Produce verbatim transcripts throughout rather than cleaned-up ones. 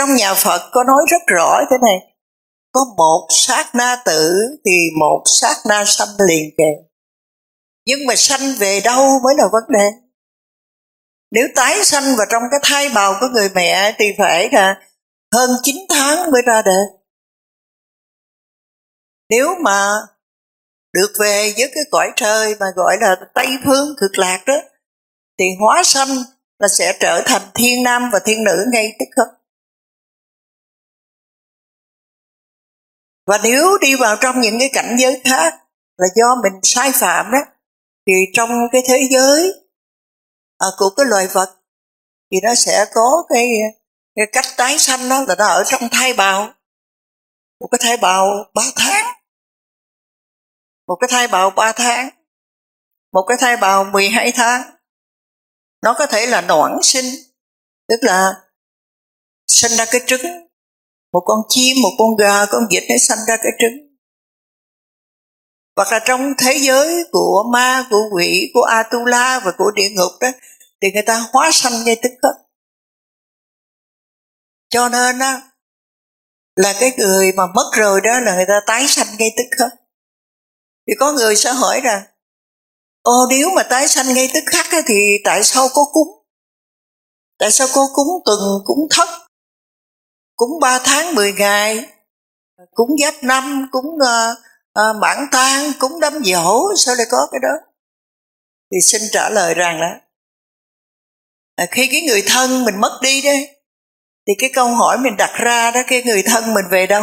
trong nhà Phật có nói rất rõ thế này: có một sát na tử thì một sát na sanh liền kề. Nhưng mà sanh về đâu mới là vấn đề. Nếu tái sanh vào trong cái thai bào của người mẹ thì phải là hơn chín tháng mới ra đời. Nếu mà được về với cái cõi trời mà gọi là Tây Phương Cực Lạc đó, thì hóa sanh là sẽ trở thành thiên nam và thiên nữ ngay tức khắc. Và nếu đi vào trong những cái cảnh giới khác là do mình sai phạm đó, thì trong cái thế giới à, của cái loài vật thì nó sẽ có cái, cái cách tái sanh đó là nó ở trong thai bào. Một cái thai bào ba tháng, một cái thai bào ba tháng, một cái thai bào mười hai tháng. Nó có thể là noãn sinh, tức là sinh ra cái trứng. Một con chim, một con gà, con vịt nó sinh ra cái trứng. Hoặc là trong thế giới của ma, của quỷ, của Atula và của địa ngục đó, thì người ta hóa sanh ngay tức khắc. Cho nên đó, là cái người mà mất rồi đó là người ta tái sanh ngay tức khắc. Thì có người sẽ hỏi rằng: Ồ, nếu mà tái sanh ngay tức khắc đó, thì tại sao có cúng? Tại sao có cúng tuần, cúng thất, cúng ba tháng mười ngày, cúng giáp năm, cúng uh, uh, mãn tang, cúng đám giỗ? Sao lại có cái đó? Thì xin trả lời rằng là à, khi cái người thân mình mất đi đấy, thì cái câu hỏi mình đặt ra đó, cái người thân mình về đâu?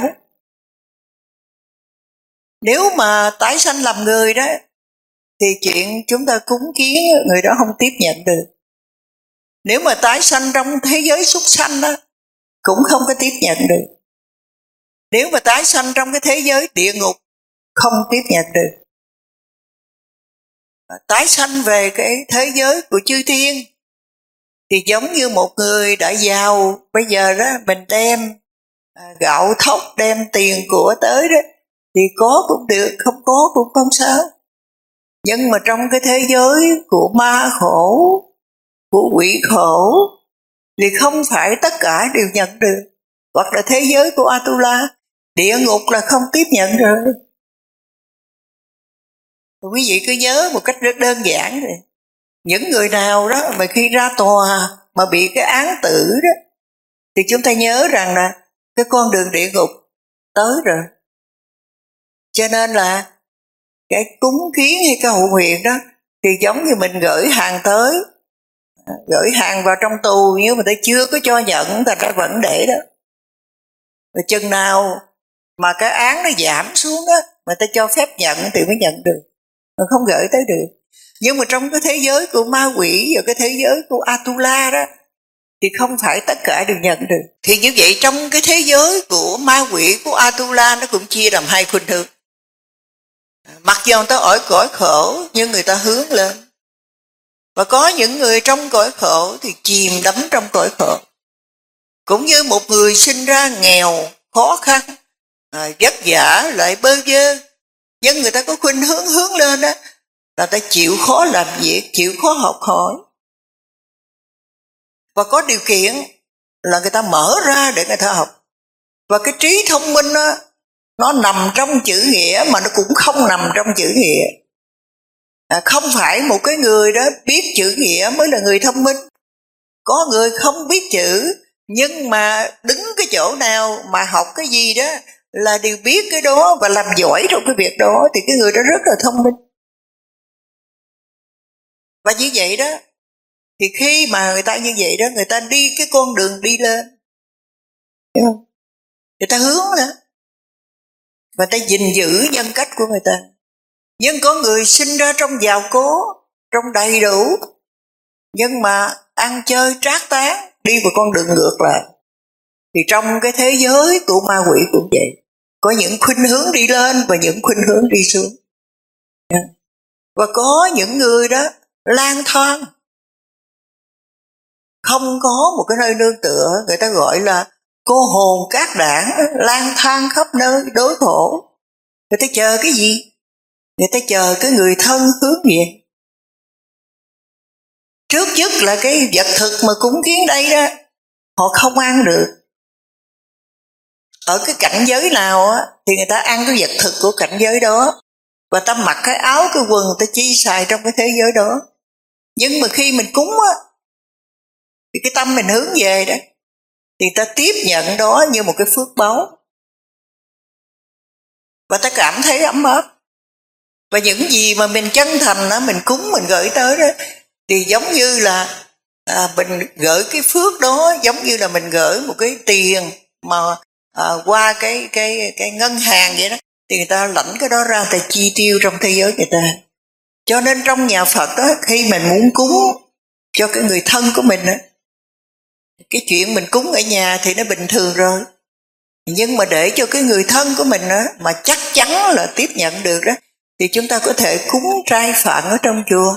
Nếu mà tái sanh làm người đó, thì chuyện chúng ta cúng kiến người đó không tiếp nhận được. Nếu mà tái sanh trong thế giới súc sanh đó, cũng không có tiếp nhận được. Nếu mà tái sanh trong cái thế giới địa ngục, không tiếp nhận được. Tái sanh về cái thế giới của chư thiên thì giống như một người đã giàu, bây giờ đó mình đem gạo thóc, đem tiền của tới đó, thì có cũng được, không có cũng không sao. Nhưng mà trong cái thế giới của ma khổ, của quỷ khổ, thì không phải tất cả đều nhận được. Hoặc là thế giới của Atula, địa ngục là không tiếp nhận rồi. Quý vị cứ nhớ một cách rất đơn giản rồi. Những người nào đó mà khi ra tòa mà bị cái án tử đó, thì chúng ta nhớ rằng là cái con đường địa ngục tới rồi. Cho nên là cái cúng kiến hay cái hậu nguyện đó thì giống như mình gửi hàng tới, gửi hàng vào trong tù, nhưng mà ta chưa có cho nhận, ta đã vẫn để đó. Và chừng nào mà cái án nó giảm xuống đó, mà ta cho phép nhận thì mới nhận được, mà không gửi tới được. Nhưng mà trong cái thế giới của ma quỷ và cái thế giới của Atula đó, thì không phải tất cả đều nhận được. Thì như vậy trong cái thế giới của ma quỷ, của Atula, nó cũng chia làm hai khuynh hướng. Mặc dù người ta ở cõi khổ, nhưng người ta hướng lên. Và có những người trong cõi khổ thì chìm đắm trong cõi khổ. Cũng như một người sinh ra nghèo, khó khăn, à, vất vả, lại bơ vơ, nhưng người ta có khuynh hướng hướng lên đó, là ta chịu khó làm việc, chịu khó học hỏi. Và có điều kiện là người ta mở ra để người ta học. Và cái trí thông minh đó, nó nằm trong chữ nghĩa mà nó cũng không nằm trong chữ nghĩa. À, không phải một cái người đó biết chữ nghĩa mới là người thông minh. Có người không biết chữ, nhưng mà đứng cái chỗ nào mà học cái gì đó là đều biết cái đó và làm giỏi trong cái việc đó, thì cái người đó rất là thông minh. Và như vậy đó, thì khi mà người ta như vậy đó, người ta đi cái con đường đi lên, hiểu không? Người ta hướng lên và người ta gìn giữ nhân cách của người ta. Nhưng có người sinh ra trong giàu có, trong đầy đủ, nhưng mà ăn chơi trác tán, đi vào con đường ngược lại. Thì trong cái thế giới của ma quỷ cũng vậy, có những khuynh hướng đi lên và những khuynh hướng đi xuống. Và có những người đó lang thang, không có một cái nơi nương tựa, người ta gọi là cô hồn cát đảng, lang thang khắp nơi đối khổ. Người ta chờ cái gì? Người ta chờ cái người thân hướng về. Trước nhất là cái vật thực mà cúng kiến đây đó, họ không ăn được, ở cái cảnh giới nào á, thì người ta ăn cái vật thực của cảnh giới đó, và ta mặc cái áo cái quần ta chi xài trong cái thế giới đó. Nhưng mà khi mình cúng á, thì cái tâm mình hướng về đó, thì ta tiếp nhận đó như một cái phước báu, và ta cảm thấy ấm áp. Và những gì mà mình chân thành đó, mình cúng, mình gửi tới đó, thì giống như là à, mình gửi cái phước đó, giống như là mình gửi một cái tiền mà à, qua cái cái cái ngân hàng vậy đó, thì người ta lãnh cái đó ra, người ta chi tiêu trong thế giới người ta. Cho nên trong nhà Phật đó, khi mình muốn cúng cho cái người thân của mình đó, cái chuyện mình cúng ở nhà thì nó bình thường rồi, nhưng mà để cho cái người thân của mình đó, mà chắc chắn là tiếp nhận được đó, thì chúng ta có thể cúng trai phạn ở trong chùa,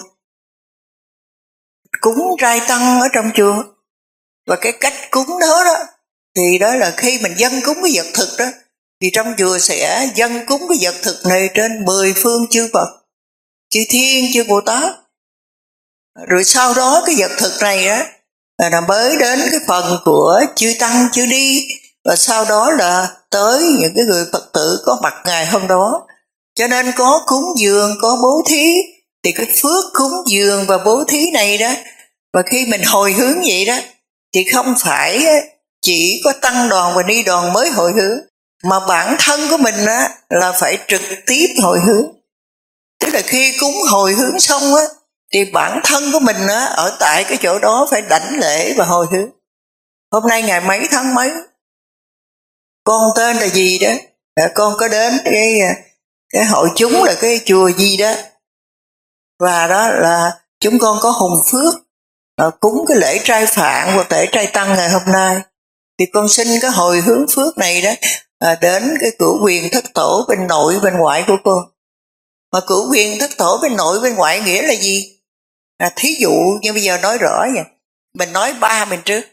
cúng trai tăng ở trong chùa. Và cái cách cúng đó đó, thì đó là khi mình dâng cúng cái vật thực đó, thì trong chùa sẽ dâng cúng cái vật thực này trên mười phương chư Phật, chư Thiên, chư Bồ Tát. Rồi sau đó cái vật thực này đó là mới đến cái phần của chư Tăng, chư Ni, và sau đó là tới những cái người Phật tử có mặt ngày hôm đó. Cho nên có cúng dường, có bố thí, thì cái phước cúng dường và bố thí này đó, và khi mình hồi hướng vậy đó, thì không phải chỉ có tăng đoàn và ni đoàn mới hồi hướng, mà bản thân của mình á, là phải trực tiếp hồi hướng. Tức là khi cúng hồi hướng xong á, thì bản thân của mình á, ở tại cái chỗ đó phải đảnh lễ và hồi hướng. Hôm nay ngày mấy tháng mấy, con tên là gì đó, con có đến cái cái hội chúng là cái chùa gì đó, và đó là chúng con có hùng phước à, cúng cái lễ trai phạn hoặc lễ trai tăng ngày hôm nay, thì con xin cái hồi hướng phước này đó à, đến cái cửu quyền thất tổ bên nội bên ngoại của con. Mà cửu quyền thất tổ bên nội bên ngoại nghĩa là gì? À, thí dụ như bây giờ nói rõ vậy, mình nói ba mình trước.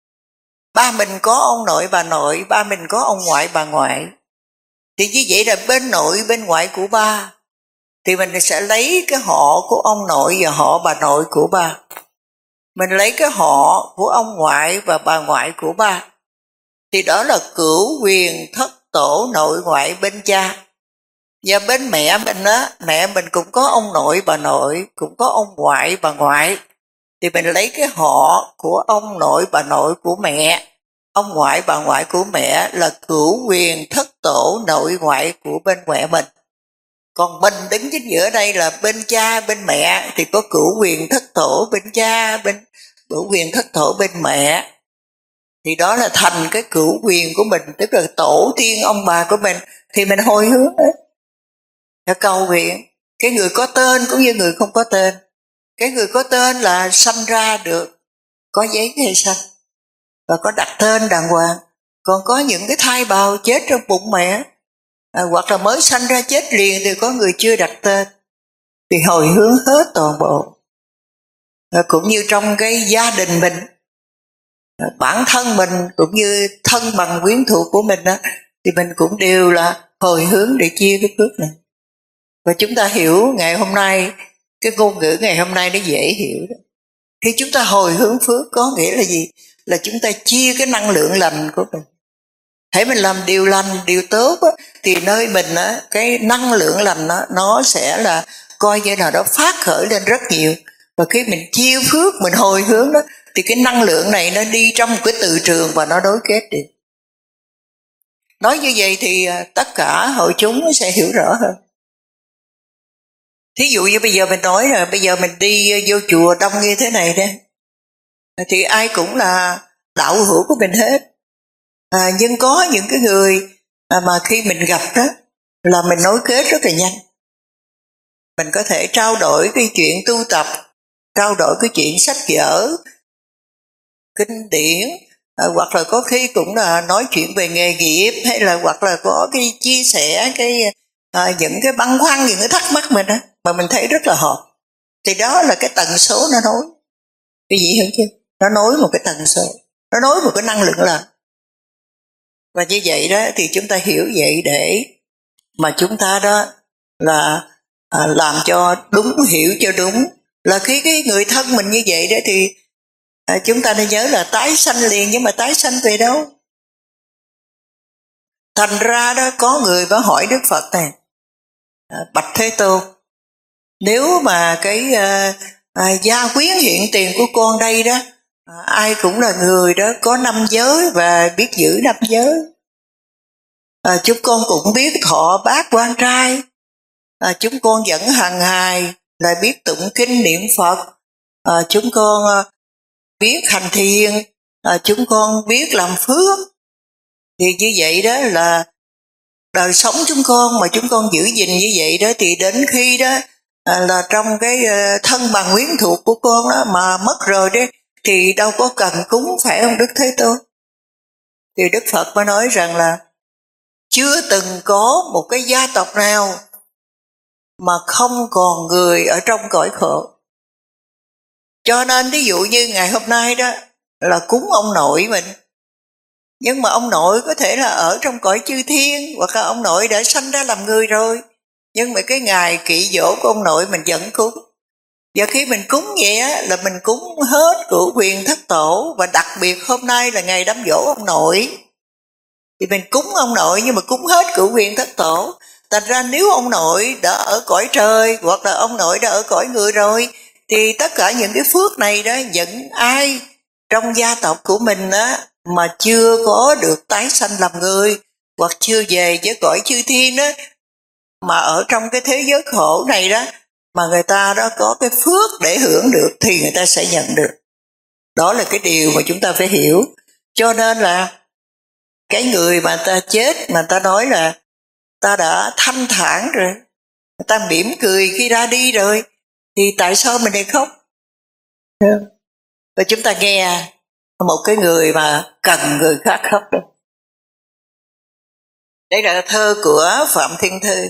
Ba mình có ông nội bà nội, ba mình có ông ngoại bà ngoại, thì như vậy là bên nội bên ngoại của ba, thì mình sẽ lấy cái họ của ông nội và họ bà nội của ba. Mình lấy cái họ của ông ngoại và bà ngoại của ba, thì đó là cửu quyền thất tổ nội ngoại bên cha. Và bên mẹ mình á, mẹ mình cũng có ông nội bà nội, cũng có ông ngoại bà ngoại, thì mình lấy cái họ của ông nội bà nội của mẹ, ông ngoại bà ngoại của mẹ là cửu quyền thất tổ nội ngoại của bên mẹ mình. Còn mình đứng chính giữa đây là bên cha bên mẹ, thì có cửu quyền thất tổ bên cha, bên cửu quyền thất tổ bên mẹ, thì đó là thành cái cửu quyền của mình, tức là tổ tiên ông bà của mình, thì mình hồi hướng đấy, là cầu nguyện. Cái người có tên cũng như người không có tên. Cái người có tên là sanh ra được, có giấy khai sanh và có đặt tên đàng hoàng. Còn có những cái thai bào chết trong bụng mẹ à, hoặc là mới sanh ra chết liền, thì có người chưa đặt tên, thì hồi hướng hết toàn bộ. À, cũng như trong cái gia đình mình, à, bản thân mình cũng như thân bằng quyến thuộc của mình đó, thì mình cũng đều là hồi hướng để chia cái phước này. Và chúng ta hiểu ngày hôm nay, cái ngôn ngữ ngày hôm nay nó dễ hiểu đó. Khi chúng ta hồi hướng phước có nghĩa là gì? Là chúng ta chia cái năng lượng lành của mình. Hãy mình làm điều lành, điều tốt á, thì nơi mình á, cái năng lượng lành á, nó sẽ là coi như là nó phát khởi lên rất nhiều. Và khi mình chia phước, mình hồi hướng đó, thì cái năng lượng này nó đi trong một cái từ trường và nó đối kết được. Nói như vậy thì tất cả hội chúng sẽ hiểu rõ hơn. Thí dụ như bây giờ mình nói là bây giờ mình đi vô chùa đông như thế này đó, thì ai cũng là đạo hữu của mình hết. À, nhưng có những cái người à, mà khi mình gặp đó là mình nối kết rất là nhanh. Mình có thể trao đổi cái chuyện tu tập, trao đổi cái chuyện sách vở, kinh điển, à, hoặc là có khi cũng là nói chuyện về nghề nghiệp, hay là hoặc là có cái chia sẻ cái à, những cái băn khoăn, những cái thắc mắc mình đó, mà mình thấy rất là hợp. Thì đó là cái tần số nó nối. Cái gì hiểu chưa? Nó nối một cái tần số, nó nối một cái năng lượng là. Và như vậy đó thì chúng ta hiểu vậy để mà chúng ta đó là à, làm cho đúng, hiểu cho đúng. Là khi cái người thân mình như vậy đó thì à, chúng ta nên nhớ là tái sanh liền, nhưng mà tái sanh về đâu? Thành ra đó có người mới hỏi Đức Phật này, bạch Thế Tôn, nếu mà cái à, à, gia quyến hiện tiền của con đây đó, à, ai cũng là người đó có năm giới và biết giữ năm giới, à, chúng con cũng biết thọ bát quan trai, à, chúng con vẫn hằng hài lại biết tụng kinh niệm Phật, à, chúng con à, biết hành thiền, à, chúng con biết làm phước, thì như vậy đó là đời sống chúng con mà chúng con giữ gìn như vậy đó, thì đến khi đó à, là trong cái à, thân bằng quyến thuộc của con đó mà mất rồi đấy, thì đâu có cần cúng, phải không Đức Thế Tôn? Thì Đức Phật mới nói rằng là chưa từng có một cái gia tộc nào mà không còn người ở trong cõi khổ. Cho nên ví dụ như ngày hôm nay đó là cúng ông nội mình, nhưng mà ông nội có thể là ở trong cõi chư thiên, hoặc là ông nội đã sanh ra làm người rồi, nhưng mà cái ngày kỵ dỗ của ông nội mình vẫn cúng. Và khi mình cúng vậy á, là mình cúng hết của quyền thất tổ, và đặc biệt hôm nay là ngày đám dỗ ông nội, thì mình cúng ông nội nhưng mà cúng hết của quyền thất tổ. Thành ra nếu ông nội đã ở cõi trời, hoặc là ông nội đã ở cõi người rồi, thì tất cả những cái phước này đó, những ai trong gia tộc của mình á mà chưa có được tái sanh làm người, hoặc chưa về với cõi chư thiên đó, mà ở trong cái thế giới khổ này đó, mà người ta đó có cái phước để hưởng được, thì người ta sẽ nhận được. Đó là cái điều mà chúng ta phải hiểu. Cho nên là cái người mà ta chết mà ta nói là ta đã thanh thản rồi, ta mỉm cười khi ra đi rồi, thì tại sao mình lại khóc? Và chúng ta nghe một cái người mà cần người khác khóc đó. Đây là thơ của Phạm Thiên Thư.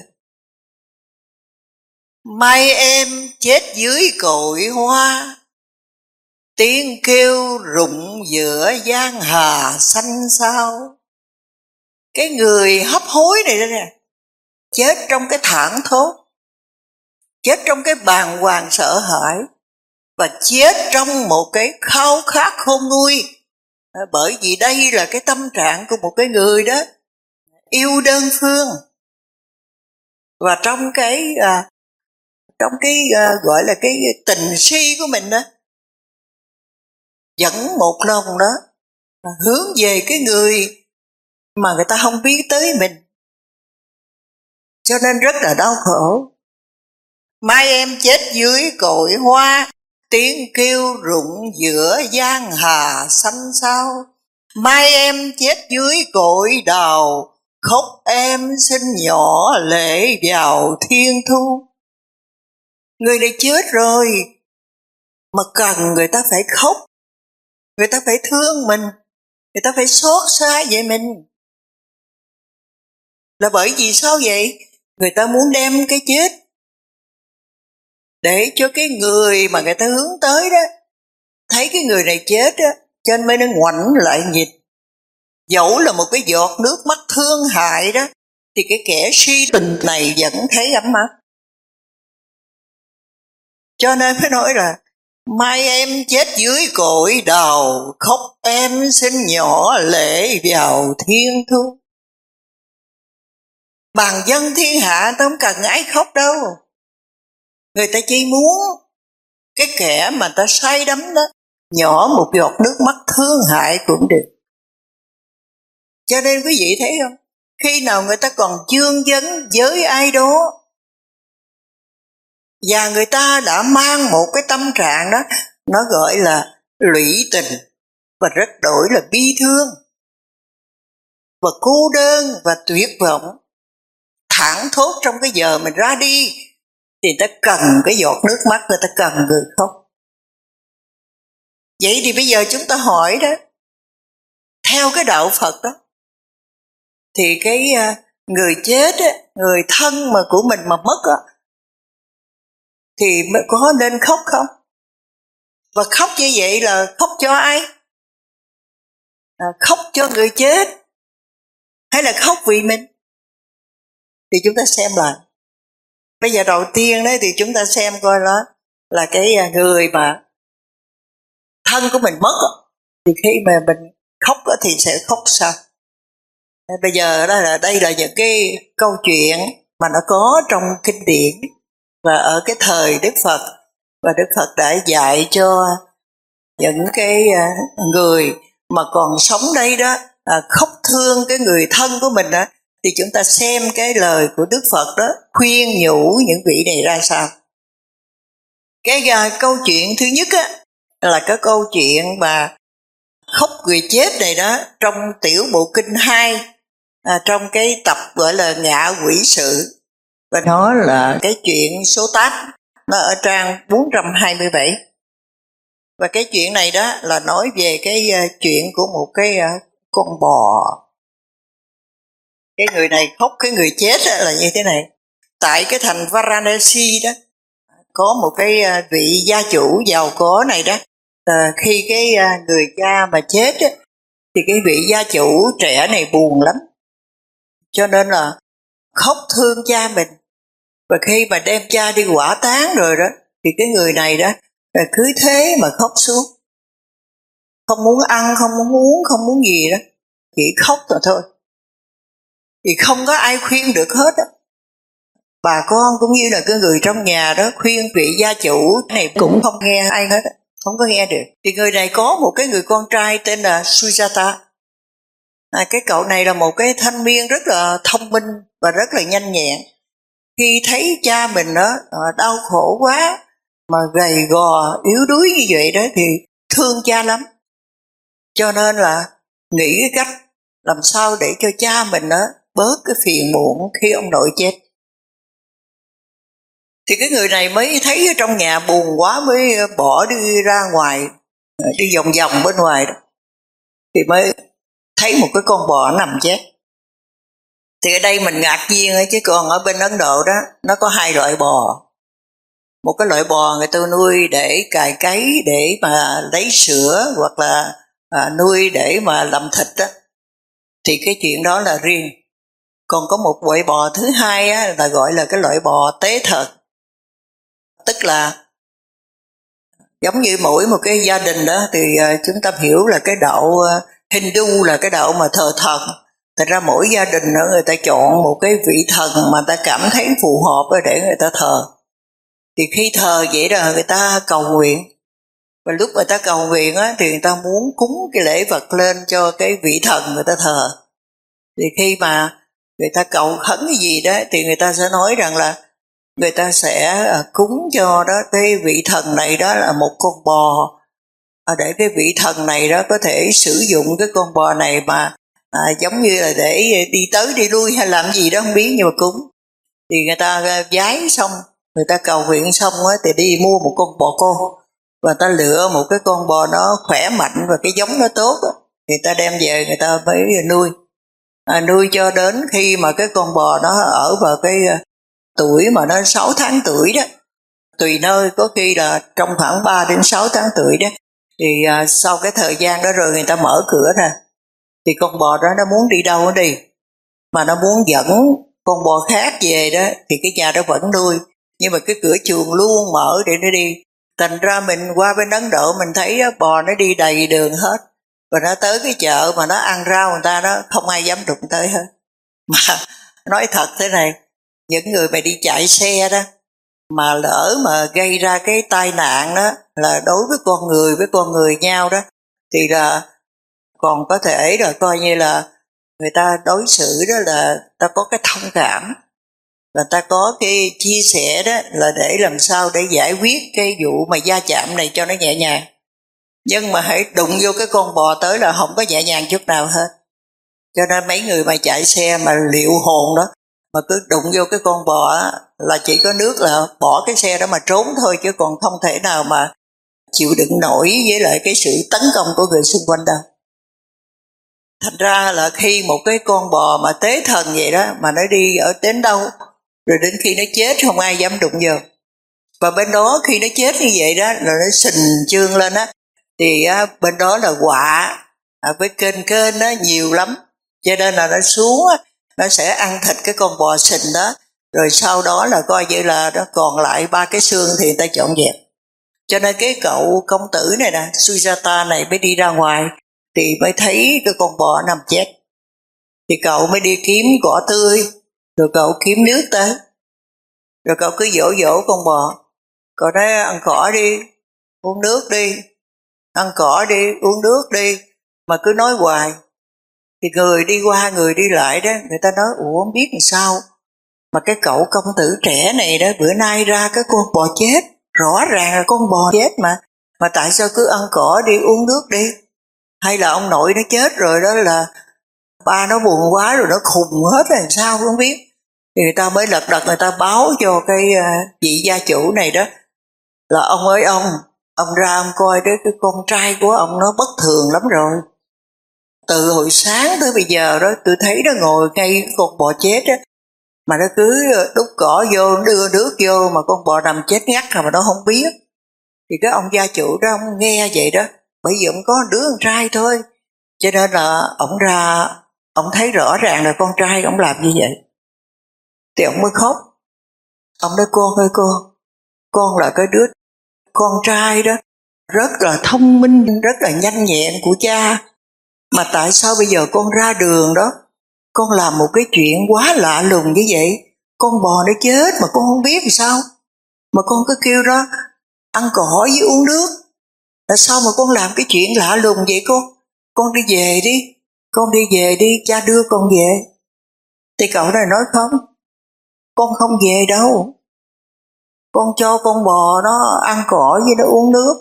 Mai em chết dưới cội hoa, tiếng kêu rụng giữa giang hà xanh xao. Cái người hấp hối này đó nè, chết trong cái thảng thốt, chết trong cái bàng hoàng sợ hãi, và chết trong một cái khao khát khôn nguôi. À, bởi vì đây là cái tâm trạng của một cái người đó yêu đơn phương, và trong cái à, trong cái à, gọi là cái tình si của mình đó, dẫn một lòng đó hướng về cái người mà người ta không biết tới mình, cho nên rất là đau khổ. Mai em chết dưới cội hoa, tiếng kêu rụng giữa giang hà xanh xao. Mai em chết dưới cội đào, khóc em xin nhỏ lệ vào thiên thu. Người này chết rồi mà cần người ta phải khóc, người ta phải thương mình, người ta phải xót xa về mình. Là bởi vì sao vậy? Người ta muốn đem cái chết để cho cái người mà người ta hướng tới đó thấy cái người này chết đó, cho nên mới nó ngoảnh lại nhìn. Dẫu là một cái giọt nước mắt thương hại đó, thì cái kẻ si tình này vẫn thấy ấm áp. Cho nên phải nói là mai em chết dưới cội đào, khóc em xin nhỏ lệ vào thiên thu. Bằng dân thiên hạ ta không cần ai khóc đâu. Người ta chỉ muốn cái kẻ mà ta say đắm đó nhỏ một giọt nước mắt thương hại cũng được. Cho nên quý vị thấy không, khi nào người ta còn chương vấn với ai đó, và người ta đã mang một cái tâm trạng đó, nó gọi là lụy tình, và rất đổi là bi thương, và cô đơn, và tuyệt vọng, thảng thốt trong cái giờ mình ra đi, thì ta cần cái giọt nước mắt, người ta cần người khóc. Vậy thì bây giờ chúng ta hỏi đó, theo cái đạo Phật đó, thì cái người chết, người thân mà của mình mà mất đó, thì mới có nên khóc không? Và khóc như vậy là khóc cho ai? À, khóc cho người chết hay là khóc vì mình? Thì chúng ta xem lại. Bây giờ đầu tiên đấy thì chúng ta xem coi đó là cái người mà thân của mình mất, thì khi mà mình khóc thì sẽ khóc sao? Bây giờ đó là đây là những cái câu chuyện mà nó có trong kinh điển và ở cái thời Đức Phật, và Đức Phật đã dạy cho những cái người mà còn sống đây đó, à, khóc thương cái người thân của mình đó, thì chúng ta xem cái lời của Đức Phật đó khuyên nhủ những vị này ra sao. Cái uh, câu chuyện thứ nhất á, là cái câu chuyện mà khóc người chết này đó, trong tiểu bộ kinh hai, à, trong cái tập gọi là Ngạ Quỷ Sự, và nó là cái chuyện số tám, nó ở trang bốn trăm hai mươi bảy. Và cái chuyện này đó là nói về cái uh, chuyện của một cái uh, con bò. Cái người này khóc cái người chết đó là như thế này. Tại cái thành Varanasi đó, có một cái uh, vị gia chủ giàu có này đó, uh, khi cái uh, người cha mà chết đó, thì cái vị gia chủ trẻ này buồn lắm, cho nên là khóc thương cha mình. Và khi mà đem cha đi hỏa táng rồi đó, thì cái người này đó là cứ thế mà khóc suốt, không muốn ăn, không muốn uống, không muốn gì đó, chỉ khóc rồi thôi. Thì không có ai khuyên được hết á. Bà con cũng như là cái người trong nhà đó khuyên vị gia chủ này cũng không nghe ai hết á, không có nghe được. Thì người này có một cái người con trai tên là Sujata. À, cái cậu này là một cái thanh niên rất là thông minh và rất là nhanh nhẹn. Khi thấy cha mình đó đau khổ quá, mà gầy gò, yếu đuối như vậy đó, thì thương cha lắm. Cho nên là nghĩ cái cách làm sao để cho cha mình đó bớt cái phiền muộn khi ông nội chết. Thì cái người này mới thấy ở trong nhà buồn quá, mới bỏ đi ra ngoài, đi vòng vòng bên ngoài đó, thì mới thấy một cái con bò nằm chết. Thì ở đây mình ngạc nhiên ấy, chứ còn ở bên Ấn Độ đó nó có hai loại bò. Một cái loại bò người ta nuôi để cày cấy, để mà lấy sữa, hoặc là à, nuôi để mà làm thịt đó, thì cái chuyện đó là riêng. Còn có một loại bò thứ hai á, là gọi là cái loại bò tế thần. Tức là giống như mỗi một cái gia đình đó, thì uh, chúng ta hiểu là cái đạo uh, Hindu là cái đạo mà thờ thần. Thật ra mỗi gia đình đó, người ta chọn một cái vị thần mà ta cảm thấy phù hợp để người ta thờ. Thì khi thờ vậy là người ta cầu nguyện. Và lúc người ta cầu nguyện á, thì người ta muốn cúng cái lễ vật lên cho cái vị thần người ta thờ. Thì khi mà người ta cầu khấn cái gì đó, thì người ta sẽ nói rằng là người ta sẽ cúng cho đó cái vị thần này đó là một con bò, để cái vị thần này đó có thể sử dụng cái con bò này mà à, giống như là để đi tới đi lui hay làm gì đó không biết, nhưng mà cúng. Thì người ta vái xong, người ta cầu nguyện xong á, thì đi mua một con bò cô, và ta lựa một cái con bò nó khỏe mạnh và cái giống nó tốt á, người ta đem về người ta mới nuôi. À, nuôi cho đến khi mà cái con bò nó ở vào cái tuổi mà nó sáu tháng tuổi đó, tùy nơi, có khi là trong khoảng ba đến sáu tháng tuổi đó, thì à, sau cái thời gian đó rồi người ta mở cửa ra, thì con bò đó nó muốn đi đâu nó đi, mà nó muốn dẫn con bò khác về đó, thì cái nhà đó vẫn nuôi, nhưng mà cái cửa chuồng luôn mở để nó đi. Thành ra mình qua bên Ấn Độ mình thấy đó, bò nó đi đầy đường hết, và nó tới cái chợ mà nó ăn rau người ta đó, không ai dám đụng tới hết. Mà nói thật thế này, những người mà đi chạy xe đó, mà lỡ mà gây ra cái tai nạn đó, là đối với con người với con người nhau đó, thì là còn có thể là coi như là người ta đối xử đó là ta có cái thông cảm, và ta có cái chia sẻ đó, là để làm sao để giải quyết cái vụ mà va chạm này cho nó nhẹ nhàng. Nhưng mà hãy đụng vô cái con bò tới là không có nhẹ nhàng chút nào hết. Cho nên mấy người mà chạy xe mà liệu hồn đó, mà cứ đụng vô cái con bò á, là chỉ có nước là bỏ cái xe đó mà trốn thôi, chứ còn không thể nào mà chịu đựng nổi với lại cái sự tấn công của người xung quanh đâu. Thành ra là khi một cái con bò mà tế thần vậy đó, mà nó đi ở đến đâu, rồi đến khi nó chết không ai dám đụng vô. Và bên đó khi nó chết như vậy đó, rồi nó sình chương lên á, thì á, bên đó là quạ à, với kênh kênh đó nhiều lắm, cho nên là nó xuống á, nó sẽ ăn thịt cái con bò sình đó, rồi sau đó là coi như là nó còn lại ba cái xương thì người ta dọn dẹp. Cho nên cái cậu công tử này nè, Sujata này mới đi ra ngoài, thì mới thấy cái con bò nằm chết. Thì cậu mới đi kiếm cỏ tươi, rồi cậu kiếm nước tới, rồi cậu cứ dỗ dỗ con bò. Cậu nói ăn cỏ đi, uống nước đi, ăn cỏ đi, uống nước đi, mà cứ nói hoài. Thì người đi qua người đi lại đó, người ta nói ủa không biết làm sao mà cái cậu công tử trẻ này đó bữa nay ra cái con bò chết, rõ ràng là con bò chết mà mà tại sao cứ ăn cỏ đi, uống nước đi? Hay là ông nội nó chết rồi đó, là ba nó buồn quá rồi nó khùng hết rồi làm sao không biết. Thì người ta mới lật đật người ta báo cho cái vị gia chủ này đó là ông ơi ông ông ra ông coi đấy, cái con trai của ông nó bất thường lắm rồi. Từ hồi sáng tới bây giờ đó tôi thấy nó ngồi ngay con bò chết á, mà nó cứ đút cỏ vô, đưa nước vô, mà con bò nằm chết ngắt rồi mà nó không biết. Thì cái ông gia chủ đó ông nghe vậy đó, bởi vì ông có đứa con trai thôi, cho nên là ông ra ông thấy rõ ràng là con trai ông làm như vậy. Thì ông mới khóc. Ông nói con ơi con, con là cái đứa con trai đó rất là thông minh, rất là nhanh nhẹn của cha, mà tại sao bây giờ con ra đường đó, con làm một cái chuyện quá lạ lùng như vậy, con bò nó chết mà con không biết làm sao, mà con cứ kêu đó ăn cỏ với uống nước, là sao mà con làm cái chuyện lạ lùng vậy con? Con đi về đi, con đi về đi, cha đưa con về. Thì cậu này nói không, con không về đâu, con cho con bò nó ăn cỏ với nó uống nước.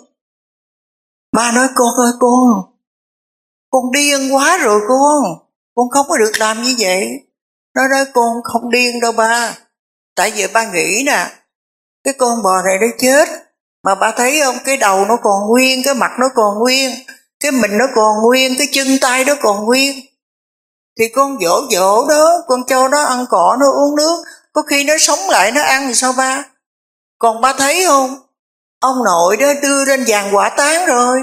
Ba nói con ơi con, con điên quá rồi con, con không có được làm như vậy. Nó nói con không điên đâu ba, tại vì ba nghĩ nè, cái con bò này nó chết, mà ba thấy không, cái đầu nó còn nguyên, cái mặt nó còn nguyên, cái mình nó còn nguyên, cái chân tay nó còn nguyên. Thì con dỗ dỗ đó, con cho nó ăn cỏ, nó uống nước, có khi nó sống lại nó ăn thì sao ba? Còn ba thấy không, ông nội đó đưa lên giàn hỏa táng rồi,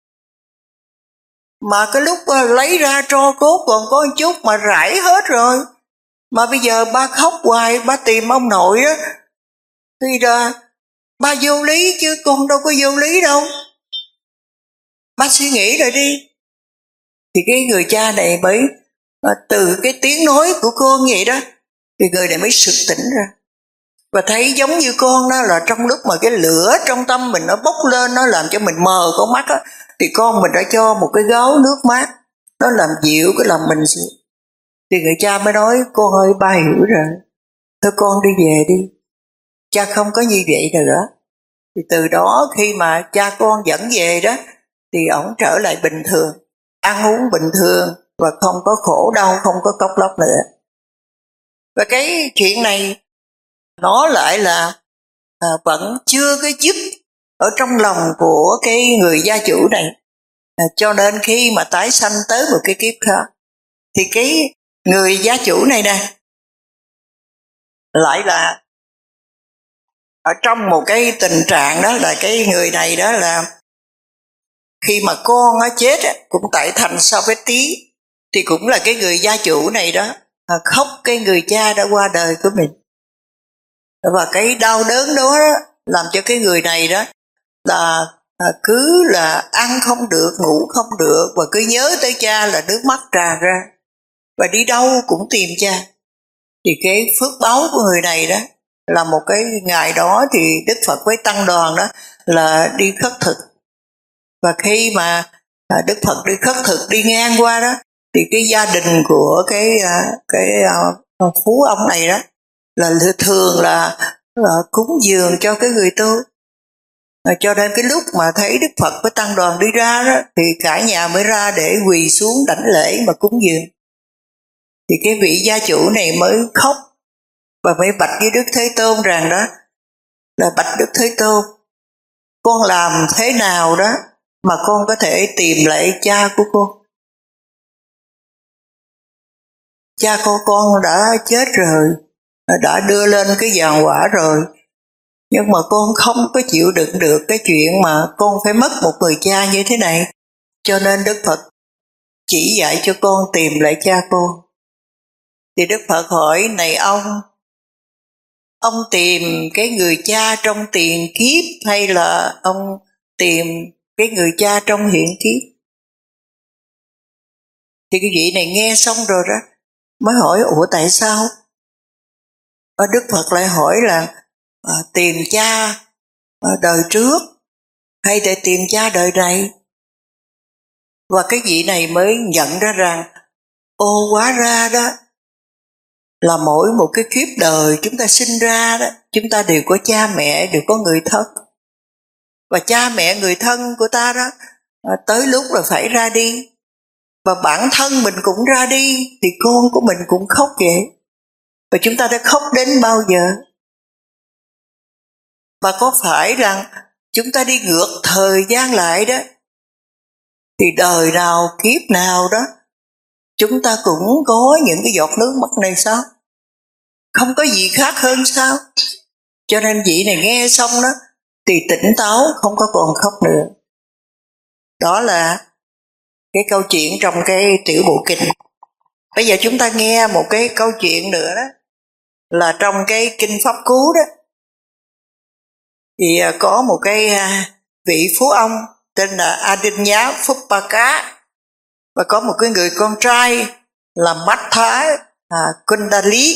mà cái lúc lấy ra tro cốt còn có một chút mà rải hết rồi. Mà bây giờ ba khóc hoài, ba tìm ông nội đó, thì là ba vô lý chứ con đâu có vô lý đâu. Ba suy nghĩ rồi đi. Thì cái người cha này mới từ cái tiếng nói của con vậy đó, thì người này mới sực tỉnh ra, và thấy giống như con đó, là trong lúc mà cái lửa trong tâm mình nó bốc lên, nó làm cho mình mờ con mắt á, thì con mình đã cho một cái gáo nước mát, nó làm dịu cái lòng mình. Thì người cha mới nói con ơi ba hiểu rồi, thôi con đi về đi, cha không có như vậy nữa. Thì từ đó khi mà cha con dẫn về đó, thì ổng trở lại bình thường, ăn uống bình thường, và không có khổ đau, không có khóc lóc nữa. Và cái chuyện này nó lại là à, vẫn chưa có dứt ở trong lòng của cái người gia chủ này. À, cho nên khi mà tái sanh tới một cái kiếp khác, thì cái người gia chủ này nè lại là ở trong một cái tình trạng đó, là cái người này đó là khi mà con nó chết cũng tại thành sao với tí, thì cũng là cái người gia chủ này đó khóc cái người cha đã qua đời của mình. Và cái đau đớn đó làm cho cái người này đó là cứ là ăn không được, ngủ không được, và cứ nhớ tới cha là nước mắt tràn ra, và đi đâu cũng tìm cha. Thì cái phước báu của người này đó là một cái ngày đó thì Đức Phật với tăng đoàn đó là đi khất thực. Và khi mà Đức Phật đi khất thực đi ngang qua đó, thì cái gia đình của cái cái phú ông này đó là thường là, là cúng dường cho cái người tu. Cho nên cái lúc mà thấy Đức Phật với tăng đoàn đi ra đó, thì cả nhà mới ra để quỳ xuống đảnh lễ mà cúng dường. Thì cái vị gia chủ này mới khóc và mới bạch với Đức Thế Tôn rằng đó là bạch Đức Thế Tôn, con làm thế nào đó mà con có thể tìm lại cha của con? Cha của con đã chết rồi, đã đưa lên cái giàn hỏa rồi, nhưng mà con không có chịu đựng được cái chuyện mà con phải mất một người cha như thế này. Cho nên Đức Phật chỉ dạy cho con tìm lại cha con. Thì Đức Phật hỏi, này ông, ông tìm cái người cha trong tiền kiếp hay là ông tìm cái người cha trong hiện kiếp? Thì cái vị này nghe xong rồi đó, Mới hỏi ủa tại sao? Ở Đức Phật lại hỏi là à, tìm cha à, đời trước hay để tìm cha đời này? Và cái vị này mới nhận ra rằng ô hóa ra đó là mỗi một cái kiếp đời chúng ta sinh ra đó, chúng ta đều có cha mẹ, đều có người thân. Và cha mẹ người thân của ta đó à, tới lúc là phải ra đi. Và bản thân mình cũng ra đi thì con của mình cũng khóc vậy. Và chúng ta đã khóc đến bao giờ? Và có phải rằng chúng ta đi ngược thời gian lại đó, thì đời nào kiếp nào đó chúng ta cũng có những cái giọt nước mắt này sao? Không có gì khác hơn sao? Cho nên vị này nghe xong đó thì tỉnh táo, không có còn khóc nữa. Đó là cái câu chuyện trong cái tiểu bộ kinh. Bây giờ chúng ta nghe một cái câu chuyện nữa đó, là trong cái kinh Pháp Cú đó, thì có một cái vị phú ông tên là Adinya Phupaka, và có một cái người con trai là Matha à, Kundali.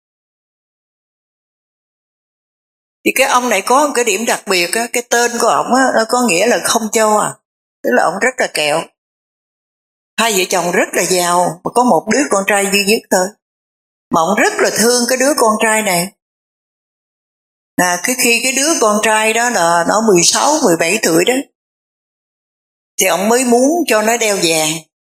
Thì cái ông này có một cái điểm đặc biệt á, cái tên của ông á, nó có nghĩa là không châu à, tức là ông rất là kẹo. Hai vợ chồng rất là giàu, mà có một đứa con trai duy nhất thôi, mà ông rất là thương cái đứa con trai này. À, cái khi cái đứa con trai đó là nó mười sáu, mười bảy tuổi đó, thì ông mới muốn cho nó đeo vàng.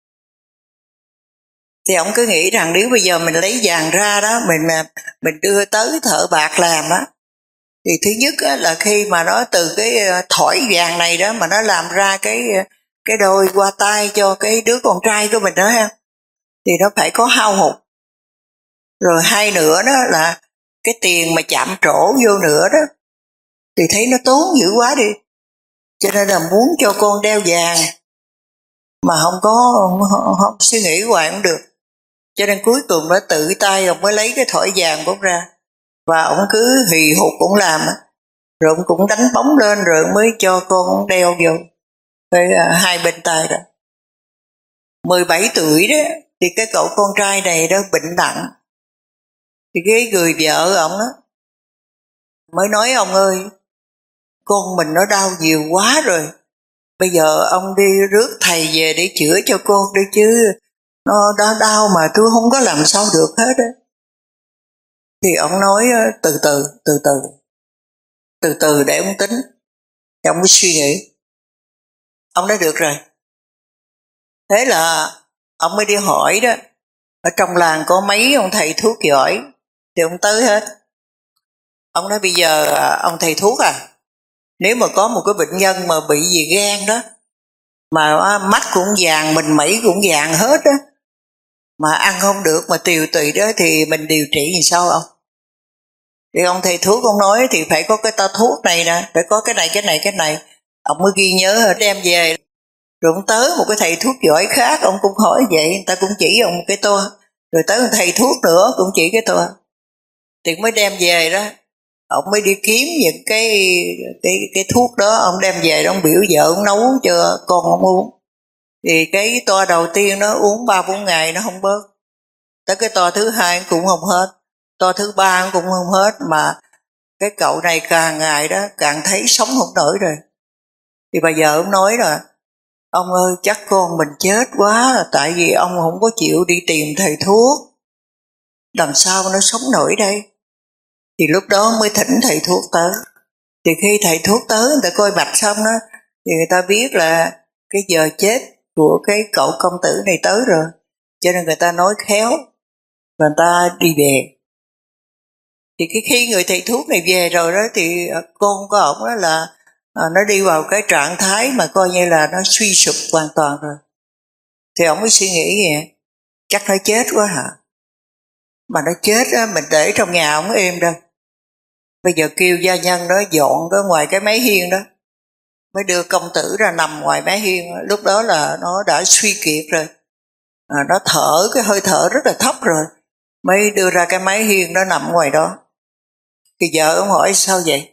Thì ông cứ nghĩ rằng nếu bây giờ mình lấy vàng ra đó, mình mình đưa tới thợ bạc làm á, thì thứ nhất á, là khi mà nó từ cái thỏi vàng này đó mà nó làm ra cái cái đôi qua tay cho cái đứa con trai của mình đó ha, thì nó phải có hao hụt. Rồi hai nữa đó là cái tiền mà chạm trổ vô nữa đó, thì thấy nó tốn dữ quá đi, cho nên là muốn cho con đeo vàng mà không có không, không suy nghĩ hoài cũng được. Cho nên cuối cùng nó tự tay ông mới lấy cái thỏi vàng bốc ra, và ông cứ hì hục cũng làm, rồi ông cũng đánh bóng lên, rồi ông mới cho con đeo vô với hai bên tay đó. mười bảy tuổi đó thì cái cậu con trai này đó bệnh nặng, thì cái người vợ ông đó mới nói ông ơi, con mình nó đau nhiều quá rồi, bây giờ ông đi rước thầy về để chữa cho con đi chứ, nó đã đau mà tôi không có làm sao được hết á. Thì ông nói từ từ, từ từ, từ từ để ông tính. Thì ông mới suy nghĩ. Ông nói được rồi. Thế là ông mới đi hỏi đó, ở trong làng có mấy ông thầy thuốc giỏi, thì ông tới hết. Ông nói bây giờ ông thầy thuốc à, nếu mà có một cái bệnh nhân mà bị gì gan đó, mà mắt cũng vàng, mình mẩy cũng vàng hết á, mà ăn không được, mà tiều tụy đó, thì mình điều trị làm sao ông? Thì ông thầy thuốc ông nói thì phải có cái ta thuốc này nè, phải có cái này cái này cái này. Ông mới ghi nhớ đem về. Rồi ông tới một cái thầy thuốc giỏi khác, ông cũng hỏi vậy, người ta cũng chỉ ông một cái toa. Rồi tới một thầy thuốc nữa cũng chỉ cái toa. Thì mới đem về đó, ông mới đi kiếm những cái cái cái thuốc đó, ông đem về đó, ông biểu vợ ông nấu cho con ông uống. Thì cái toa đầu tiên nó uống ba bốn ngày nó không bớt, tới cái toa thứ hai cũng không hết, toa thứ ba cũng không hết, mà cái cậu này càng ngày đó càng thấy sống không nổi rồi. Thì bà vợ ông nói là ông ơi, chắc con mình chết quá, tại vì ông không có chịu đi tìm thầy thuốc, làm sao nó sống nổi đây. Thì lúc đó mới thỉnh thầy thuốc tới. Thì khi thầy thuốc tới, người ta coi mạch xong đó, thì người ta biết là cái giờ chết của cái cậu công tử này tới rồi, cho nên người ta nói khéo và người ta đi về. Thì cái khi người thầy thuốc này về rồi đó, thì con của ổng đó là à, nó đi vào cái trạng thái mà coi như là nó suy sụp hoàn toàn rồi. Thì ổng mới suy nghĩ vậy, chắc nó chết quá hả, mà nó chết á, mình để trong nhà ổng êm đâu, bây giờ kêu gia nhân đó dọn đó ngoài cái mái hiên đó, mới đưa công tử ra nằm ngoài mái hiên. Lúc đó là nó đã suy kiệt rồi, à, nó thở cái hơi thở rất là thấp rồi, mới đưa ra cái mái hiên nó nằm ngoài đó. Thì vợ ông hỏi sao vậy?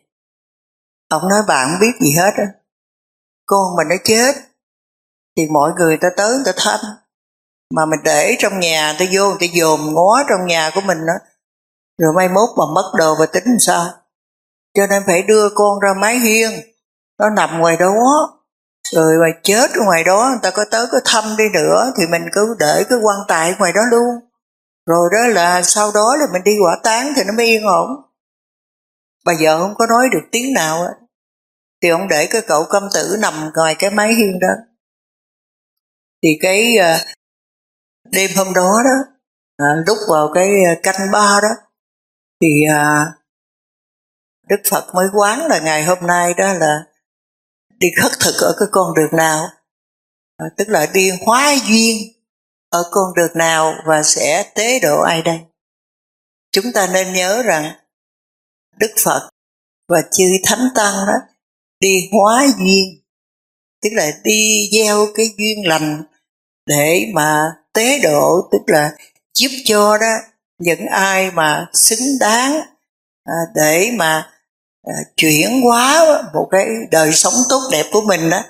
Ông nói bạn không biết gì hết á, con mình nó chết thì mọi người ta tới người ta thăm, mà mình để trong nhà, người ta vô người ta dòm ngó trong nhà của mình đó, rồi mai mốt mà mất đồ và tính làm sao? Cho nên phải đưa con ra mái hiên, nó nằm ngoài đó, rồi mà chết ở ngoài đó, người ta có tới có thăm đi nữa thì mình cứ để cái quan tài ngoài đó luôn, rồi đó là sau đó là mình đi hỏa táng thì nó mới yên ổn. Bà vợ không có nói được tiếng nào á, thì ông để cái cậu công tử nằm ngoài cái mái hiên đó. Thì cái đêm hôm đó đó, à, lúc vào cái canh ba đó, thì à, Đức Phật mới quán là ngày hôm nay đó là đi khất thực ở cái con đường nào, à, tức là đi hóa duyên ở con đường nào và sẽ tế độ ai đây. Chúng ta nên nhớ rằng Đức Phật và chư Thánh Tăng đó đi hóa duyên, tức là đi gieo cái duyên lành để mà tế độ, tức là giúp cho đó những ai mà xứng đáng à, để mà à, chuyển hóa một cái đời sống tốt đẹp của mình đó,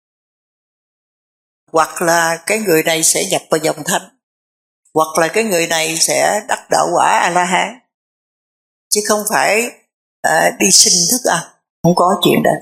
hoặc là cái người này sẽ nhập vào dòng thánh, hoặc là cái người này sẽ đắc đạo quả A La Hán, chứ không phải à, đi xin thức ăn, không có chuyện đó.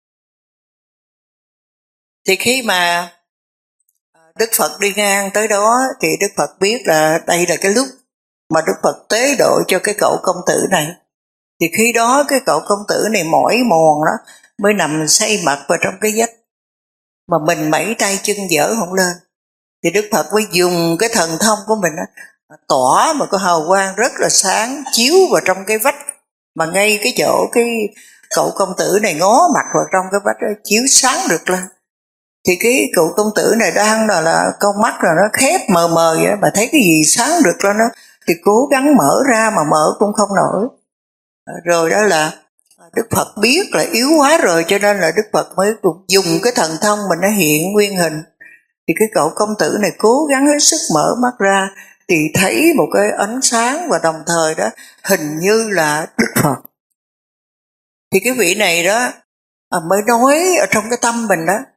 Thì khi mà Đức Phật đi ngang tới đó thì Đức Phật biết là đây là cái lúc mà Đức Phật tế độ cho cái cậu công tử này. Thì khi đó cái cậu công tử này mỏi mòn đó mới nằm xây mặt vào trong cái vách, mà mình mẩy tay chân dở không lên. Thì Đức Phật mới dùng cái thần thông của mình đó, tỏa một cái hào quang rất là sáng chiếu vào trong cái vách, mà ngay cái chỗ cái cậu công tử này ngó mặt vào trong cái vách đó, chiếu sáng được lên. Thì cái cậu công tử này đang là, là con mắt là nó khép mờ mờ vậy, mà thấy cái gì sáng được lên đó thì cố gắng mở ra mà mở cũng không nổi. Rồi đó là Đức Phật biết là yếu quá rồi, cho nên là Đức Phật mới dùng cái thần thông mình nó hiện nguyên hình. Thì cái cậu công tử này cố gắng hết sức mở mắt ra thì thấy một cái ánh sáng, và đồng thời đó hình như là Đức Phật. Thì cái vị này đó mới nói ở trong cái tâm mình đó,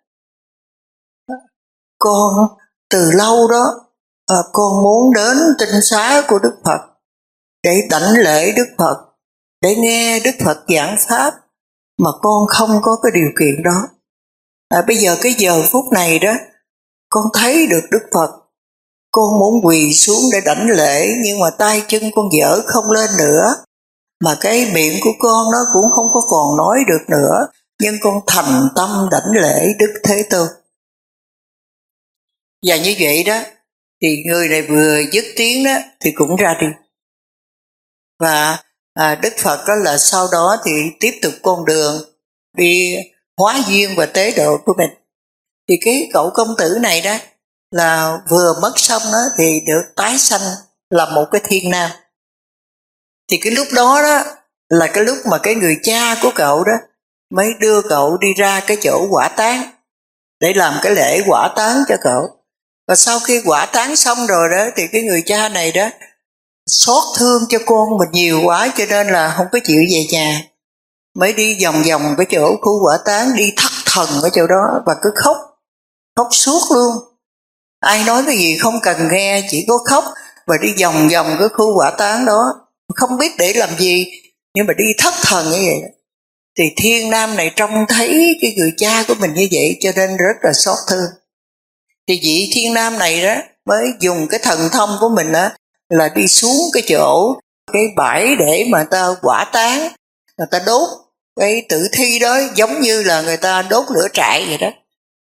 con từ lâu đó à, con muốn đến tinh xá của Đức Phật để đảnh lễ Đức Phật, để nghe Đức Phật giảng pháp, mà con không có cái điều kiện đó. À, bây giờ cái giờ phút này đó con thấy được Đức Phật, con muốn quỳ xuống để đảnh lễ, nhưng mà tay chân con dở không lên nữa, mà cái miệng của con nó cũng không có còn nói được nữa, nhưng con thành tâm đảnh lễ Đức Thế Tôn. Và như vậy đó thì người này vừa dứt tiếng đó thì cũng ra đi. Và à, Đức Phật đó là sau đó thì tiếp tục con đường đi hóa duyên và tế độ của mình. Thì cái cậu công tử này đó là vừa mất xong đó thì được tái sanh là một cái thiên nam. Thì cái lúc đó đó là cái lúc mà cái người cha của cậu đó mới đưa cậu đi ra cái chỗ hỏa táng để làm cái lễ hỏa táng cho cậu. Và sau khi hỏa táng xong rồi đó thì cái người cha này đó xót thương cho con mình nhiều quá, cho nên là không có chịu về nhà, mới đi vòng vòng cái chỗ khu hỏa táng, đi thất thần ở chỗ đó và cứ khóc, khóc suốt luôn. Ai nói cái gì không cần nghe, chỉ có khóc và đi vòng vòng cái khu hỏa táng đó, không biết để làm gì, nhưng mà đi thất thần như vậy. Thì thiên nam này trông thấy cái người cha của mình như vậy cho nên rất là xót thương. Thì vị thiên nam này đó mới dùng cái thần thông của mình đó là đi xuống cái chỗ cái bãi để mà ta hỏa táng, người ta đốt cái tử thi đó giống như là người ta đốt lửa trại vậy đó.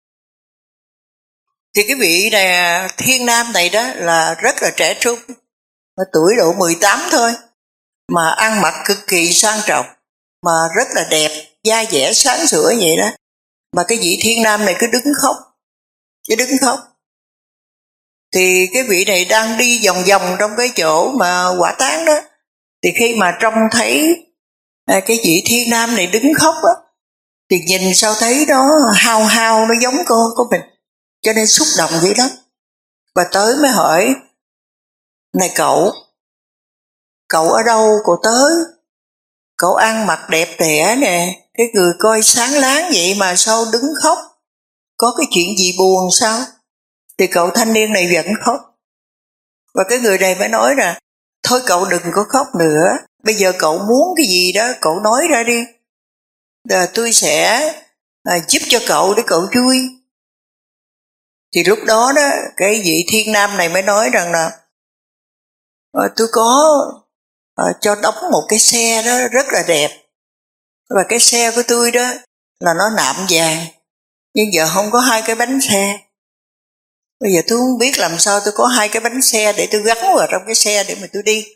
Thì cái vị này, thiên nam này đó là rất là trẻ trung, tuổi độ mười tám thôi, mà ăn mặc cực kỳ sang trọng, mà rất là đẹp, da dẻ sáng sủa vậy đó. Mà cái vị thiên nam này cứ đứng khóc, cứ đứng khóc. Thì cái vị này đang đi vòng vòng trong cái chỗ mà hỏa táng đó, thì khi mà trông thấy à, cái vị thiên nam này đứng khóc á, thì nhìn sao thấy đó hao hao, nó giống con của mình, cho nên xúc động vậy lắm. Và tới mới hỏi, này cậu, cậu ở đâu cậu tới? Cậu ăn mặc đẹp đẽ nè, cái người coi sáng láng vậy mà sao đứng khóc? Có cái chuyện gì buồn sao? Thì cậu thanh niên này vẫn khóc. Và cái người này mới nói là thôi cậu đừng có khóc nữa, bây giờ cậu muốn cái gì đó cậu nói ra đi, rồi tôi sẽ à, giúp cho cậu để cậu vui. Thì lúc đó đó cái vị thiên nam này mới nói rằng là à, tôi có à, cho đóng một cái xe đó rất là đẹp, và cái xe của tôi đó là nó nạm vàng, nhưng giờ không có hai cái bánh xe. Bây giờ tôi không biết làm sao tôi có hai cái bánh xe để tôi gắn vào trong cái xe để mà tôi đi.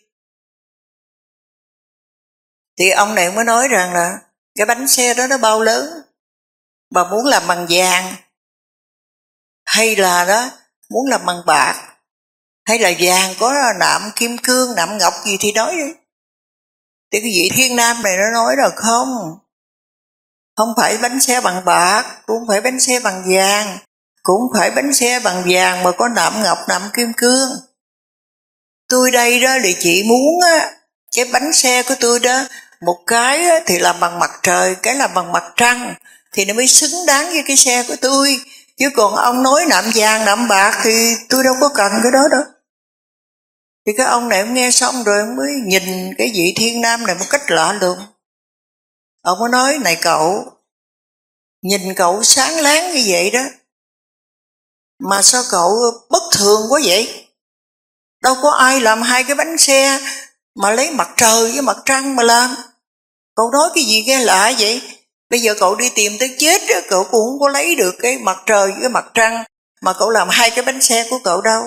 Thì ông này mới nói rằng là cái bánh xe đó nó bao lớn, bà muốn làm bằng vàng hay là đó muốn làm bằng bạc, hay là vàng có nạm kim cương nạm ngọc gì thì nói đi. Thì cái vị thiên nam này nó nói là không, không phải bánh xe bằng bạc, cũng không phải bánh xe bằng vàng, cũng không phải bánh xe bằng vàng mà có nạm ngọc nạm kim cương. Tôi đây đó thì chị muốn á, cái bánh xe của tôi đó, một cái thì làm bằng mặt trời, cái làm bằng mặt trăng, thì nó mới xứng đáng với cái xe của tôi. Chứ còn ông nói nạm vàng nạm bạc thì tôi đâu có cần cái đó đâu. Thì cái ông này ông nghe xong rồi ông mới nhìn cái vị thiên nam này một cách lạ lùng. Ông mới nói này cậu, nhìn cậu sáng láng như vậy đó, mà sao cậu bất thường quá vậy? Đâu có ai làm hai cái bánh xe mà lấy mặt trời với mặt trăng mà làm. Cậu nói cái gì nghe lạ vậy? Bây giờ cậu đi tìm tới chết đó, cậu cũng không có lấy được cái mặt trời với mặt trăng mà cậu làm hai cái bánh xe của cậu đâu.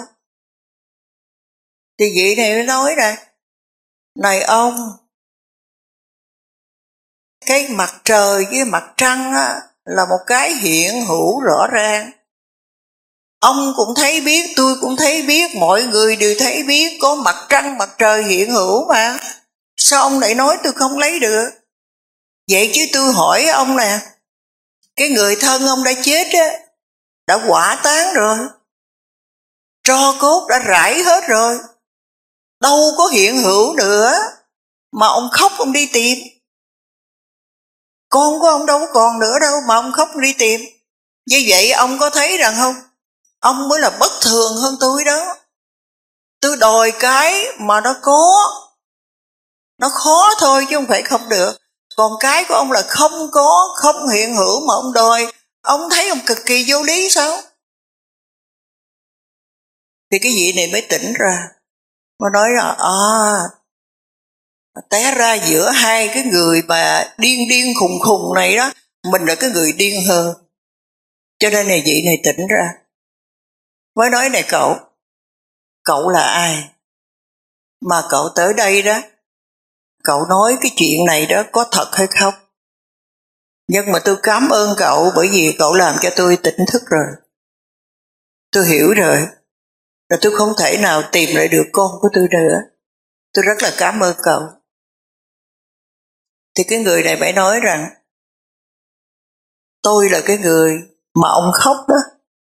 Thì vị này mới nói nè, này ông, cái mặt trời với mặt trăng á, là một cái hiện hữu rõ ràng. Ông cũng thấy biết, tôi cũng thấy biết, mọi người đều thấy biết có mặt trăng mặt trời hiện hữu mà. Sao ông lại nói tôi không lấy được? Vậy chứ tôi hỏi ông nè, cái người thân ông đã chết á, đã hỏa táng rồi, tro cốt đã rải hết rồi, đâu có hiện hữu nữa mà ông khóc ông đi tìm. Con của ông đâu có còn nữa đâu mà ông khóc đi tìm. Như vậy ông có thấy rằng không, ông mới là bất thường hơn tôi đó. Tôi đòi cái mà nó có, nó khó thôi chứ không phải không được. Còn cái của ông là không có, không hiện hữu mà ông đòi, ông thấy ông cực kỳ vô lý sao? Thì cái vị này mới tỉnh ra, mà nói là à, té ra giữa hai cái người mà điên điên khùng khùng này đó, mình là cái người điên hơn. Cho nên này vị này tỉnh ra, mới nói này cậu, cậu là ai mà cậu tới đây đó, cậu nói cái chuyện này đó có thật hay không? Nhưng mà tôi cảm ơn cậu, bởi vì cậu làm cho tôi tỉnh thức rồi, tôi hiểu rồi, là tôi không thể nào tìm lại được con của tôi nữa. Tôi rất là cảm ơn cậu. Thì cái người này phải nói rằng tôi là cái người mà ông khóc đó,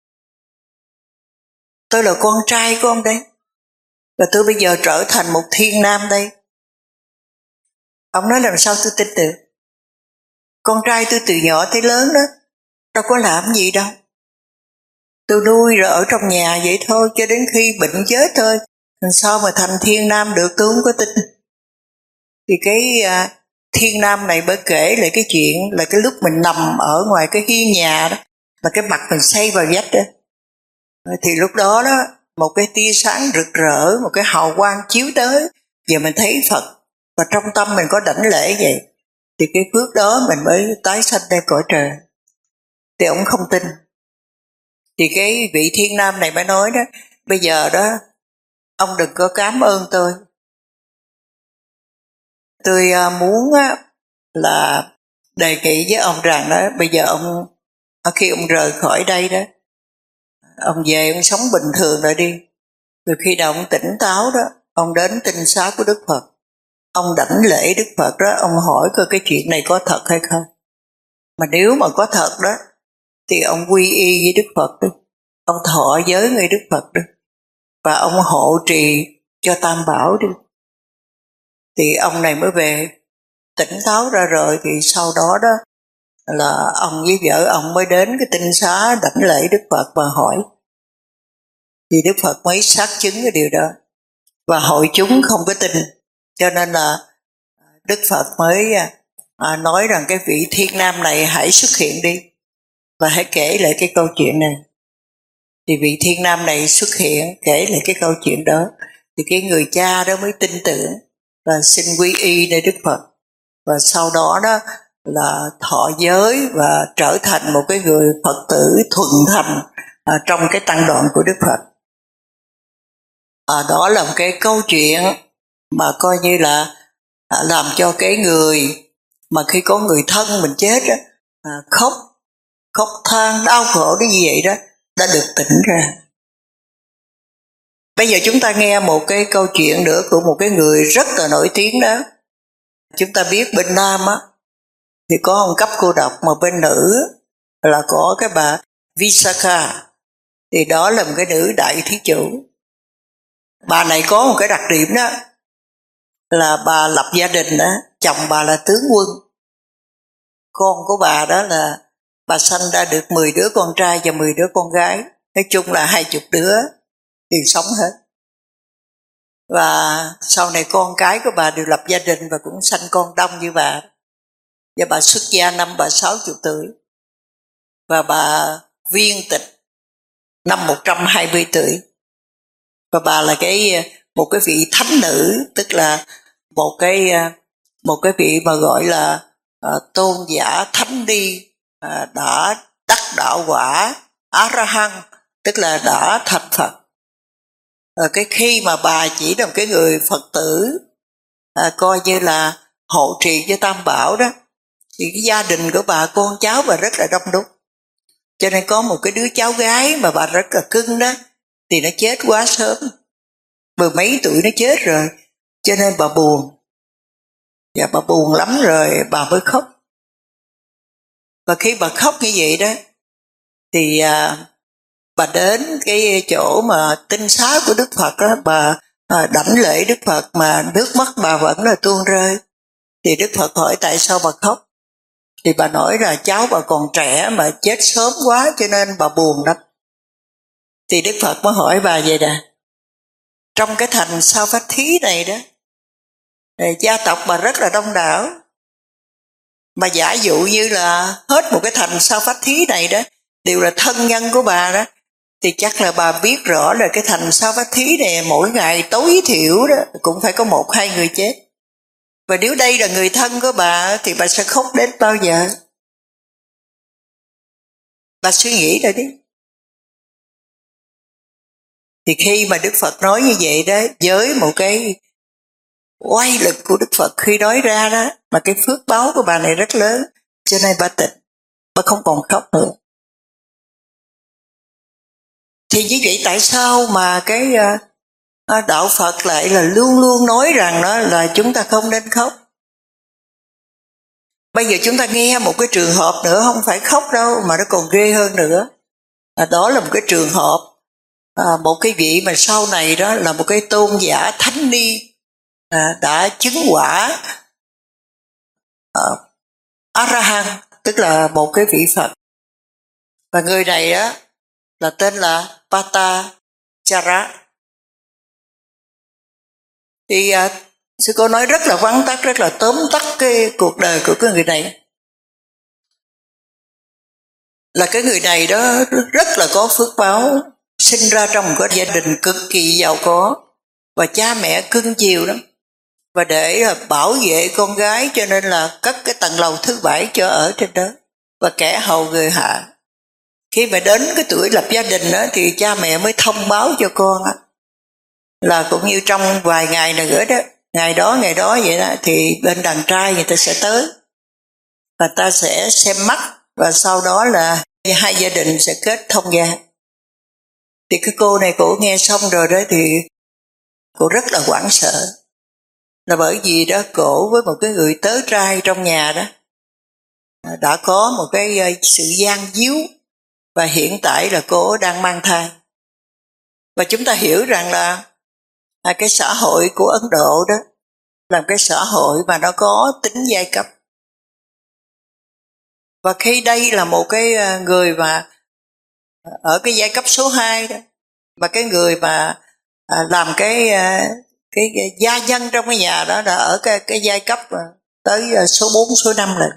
tôi là con trai của ông đây, và tôi bây giờ trở thành một thiên nam đây. Ông nói làm sao tôi tin được? Con trai tôi từ nhỏ tới lớn đó, đâu có làm gì đâu, tôi nuôi rồi ở trong nhà vậy thôi, cho đến khi bệnh chết thôi. Làm sao mà thành thiên nam được, tôi không có tin. Thì cái à, thiên nam này mới kể lại cái chuyện là cái lúc mình nằm ở ngoài cái hiên nhà đó, mà cái mặt mình xây vào vách đó, thì lúc đó đó một cái tia sáng rực rỡ, một cái hào quang chiếu tới, giờ mình thấy Phật và trong tâm mình có đảnh lễ vậy, thì cái phước đó mình mới tái sanh lên cõi trời. Thì ông không tin. Thì cái vị thiên nam này mới nói đó, bây giờ đó ông đừng có cảm ơn tôi, tôi muốn là đề nghị với ông rằng đó, bây giờ ông khi ông rời khỏi đây đó, ông về ông sống bình thường rồi đi, rồi khi nào ông tỉnh táo đó, ông đến tinh xá của Đức Phật, ông đảnh lễ Đức Phật đó, ông hỏi coi cái chuyện này có thật hay không. Mà nếu mà có thật đó thì ông quy y với Đức Phật đi, ông thọ giới ngay Đức Phật đi, và ông hộ trì cho Tam Bảo đi. Thì ông này mới về tỉnh táo ra rồi, thì sau đó đó là ông với vợ ông mới đến cái tinh xá đảnh lễ Đức Phật và hỏi thì Đức Phật mới xác chứng cái điều đó, và hội chúng không có tin, cho nên là Đức Phật mới à, nói rằng cái vị thiên nam này hãy xuất hiện đi và hãy kể lại cái câu chuyện này. Thì vị thiên nam này xuất hiện kể lại cái câu chuyện đó, thì cái người cha đó mới tin tưởng và xin quy y nơi Đức Phật, và sau đó đó là thọ giới và trở thành một cái người Phật tử thuần thành à, trong cái tăng đoàn của Đức Phật. À, đó là một cái câu chuyện mà coi như là à, làm cho cái người mà khi có người thân mình chết đó, à, khóc khóc than đau khổ đến như vậy đó đã được tỉnh ra. Bây giờ chúng ta nghe một cái câu chuyện nữa của một cái người rất là nổi tiếng đó. Chúng ta biết bên Nam á thì có một cấp cô độc, mà bên nữ là có cái bà Visakha, thì đó là một cái nữ đại thí chủ. Bà này có một cái đặc điểm đó là bà lập gia đình đó, chồng bà là tướng quân, con của bà đó là bà sanh ra được mười đứa con trai và mười đứa con gái, nói chung là hai chục đứa đều sống hết. Và sau này con cái của bà đều lập gia đình và cũng sanh con đông như bà. Và bà xuất gia năm bà sáu chục tuổi, và bà viên tịch năm một trăm hai mươi tuổi. Và bà là cái một cái vị thánh nữ, tức là một cái một cái vị mà gọi là uh, tôn giả thánh ni, uh, đã đắc đạo quả A La Hán, tức là đã thành Phật. Rồi cái khi mà bà chỉ là một cái người Phật tử à, coi như là hộ trì cho Tam Bảo đó, thì cái gia đình của bà, con cháu bà rất là đông đúc. Cho nên có một cái đứa cháu gái mà bà rất là cưng đó, thì nó chết quá sớm, mười mấy tuổi nó chết rồi. Cho nên bà buồn, và bà buồn lắm rồi bà mới khóc. Và khi bà khóc như vậy đó thì à, bà đến cái chỗ mà tinh xá của Đức Phật đó, bà à, đảnh lễ Đức Phật mà nước mắt bà vẫn là tuôn rơi. Thì Đức Phật hỏi tại sao bà khóc, thì bà nói là cháu bà còn trẻ mà chết sớm quá cho nên bà buồn lắm. Thì Đức Phật mới hỏi bà vậy nè, trong cái thành Sa Phát Thí này đó, gia tộc bà rất là đông đảo, mà giả dụ như là hết một cái thành Sa Phát Thí này đó đều là thân nhân của bà đó, thì chắc là bà biết rõ là cái thành Sa Phát Thí này mỗi ngày tối thiểu đó cũng phải có một hai người chết. Và nếu đây là người thân của bà thì bà sẽ khóc đến bao giờ? Bà suy nghĩ rồi đi. Thì khi mà Đức Phật nói như vậy đó, với một cái oai lực của Đức Phật khi nói ra đó, mà cái phước báo của bà này rất lớn, cho nên bà tỉnh, bà không còn khóc nữa. Thì như vậy tại sao mà cái uh, đạo Phật lại là luôn luôn nói rằng đó là chúng ta không nên khóc? Bây giờ chúng ta nghe một cái trường hợp nữa, không phải khóc đâu mà nó còn ghê hơn nữa. À, đó là một cái trường hợp à, một cái vị mà sau này đó là một cái tôn giả thánh ni à, đã chứng quả à, A La Hán, tức là một cái vị Phật. Và người này á là tên là Patachara. Thì à, sư cô nói rất là vắn tắt, rất là tóm tắt cái cuộc đời của cái người này. Là cái người này đó rất là có phước báo, sinh ra trong một cái gia đình cực kỳ giàu có, và cha mẹ cưng chiều lắm. Và để bảo vệ con gái cho nên là cất cái tầng lầu thứ bảy cho ở trên đó, và kẻ hầu người hạ. Khi mà đến cái tuổi lập gia đình đó thì cha mẹ mới thông báo cho con đó, là cũng như trong vài ngày nữa đó, ngày đó ngày đó vậy đó, thì bên đàn trai người ta sẽ tới và ta sẽ xem mắt, và sau đó là hai gia đình sẽ kết thông gia. Thì cái cô này cổ nghe xong rồi đó thì cô rất là hoảng sợ, là bởi vì đó cổ với một cái người tớ trai trong nhà đó đã có một cái sự gian díu, và hiện tại là cô đang mang thai. Và chúng ta hiểu rằng là cái xã hội của Ấn Độ đó là một cái xã hội mà nó có tính giai cấp. Và khi đây là một cái người mà ở cái giai cấp số hai đó, Mà cái người mà à, làm cái, à, cái cái gia nhân trong cái nhà đó là ở cái, cái giai cấp tới số bốn số năm lần.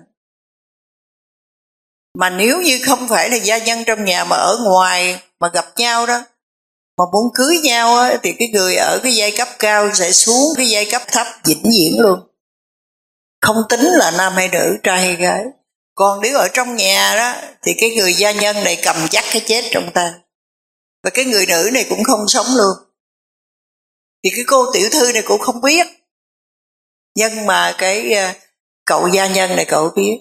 Mà nếu như không phải là gia nhân trong nhà mà ở ngoài mà gặp nhau đó, mà muốn cưới nhau á, thì cái người ở cái giai cấp cao sẽ xuống cái giai cấp thấp vĩnh viễn luôn, không tính là nam hay nữ, trai hay gái. Còn nếu ở trong nhà đó thì cái người gia nhân này cầm chắc cái chết trong tay, và cái người nữ này cũng không sống luôn. Thì cái cô tiểu thư này cũng không biết, nhưng mà cái cậu gia nhân này cậu biết.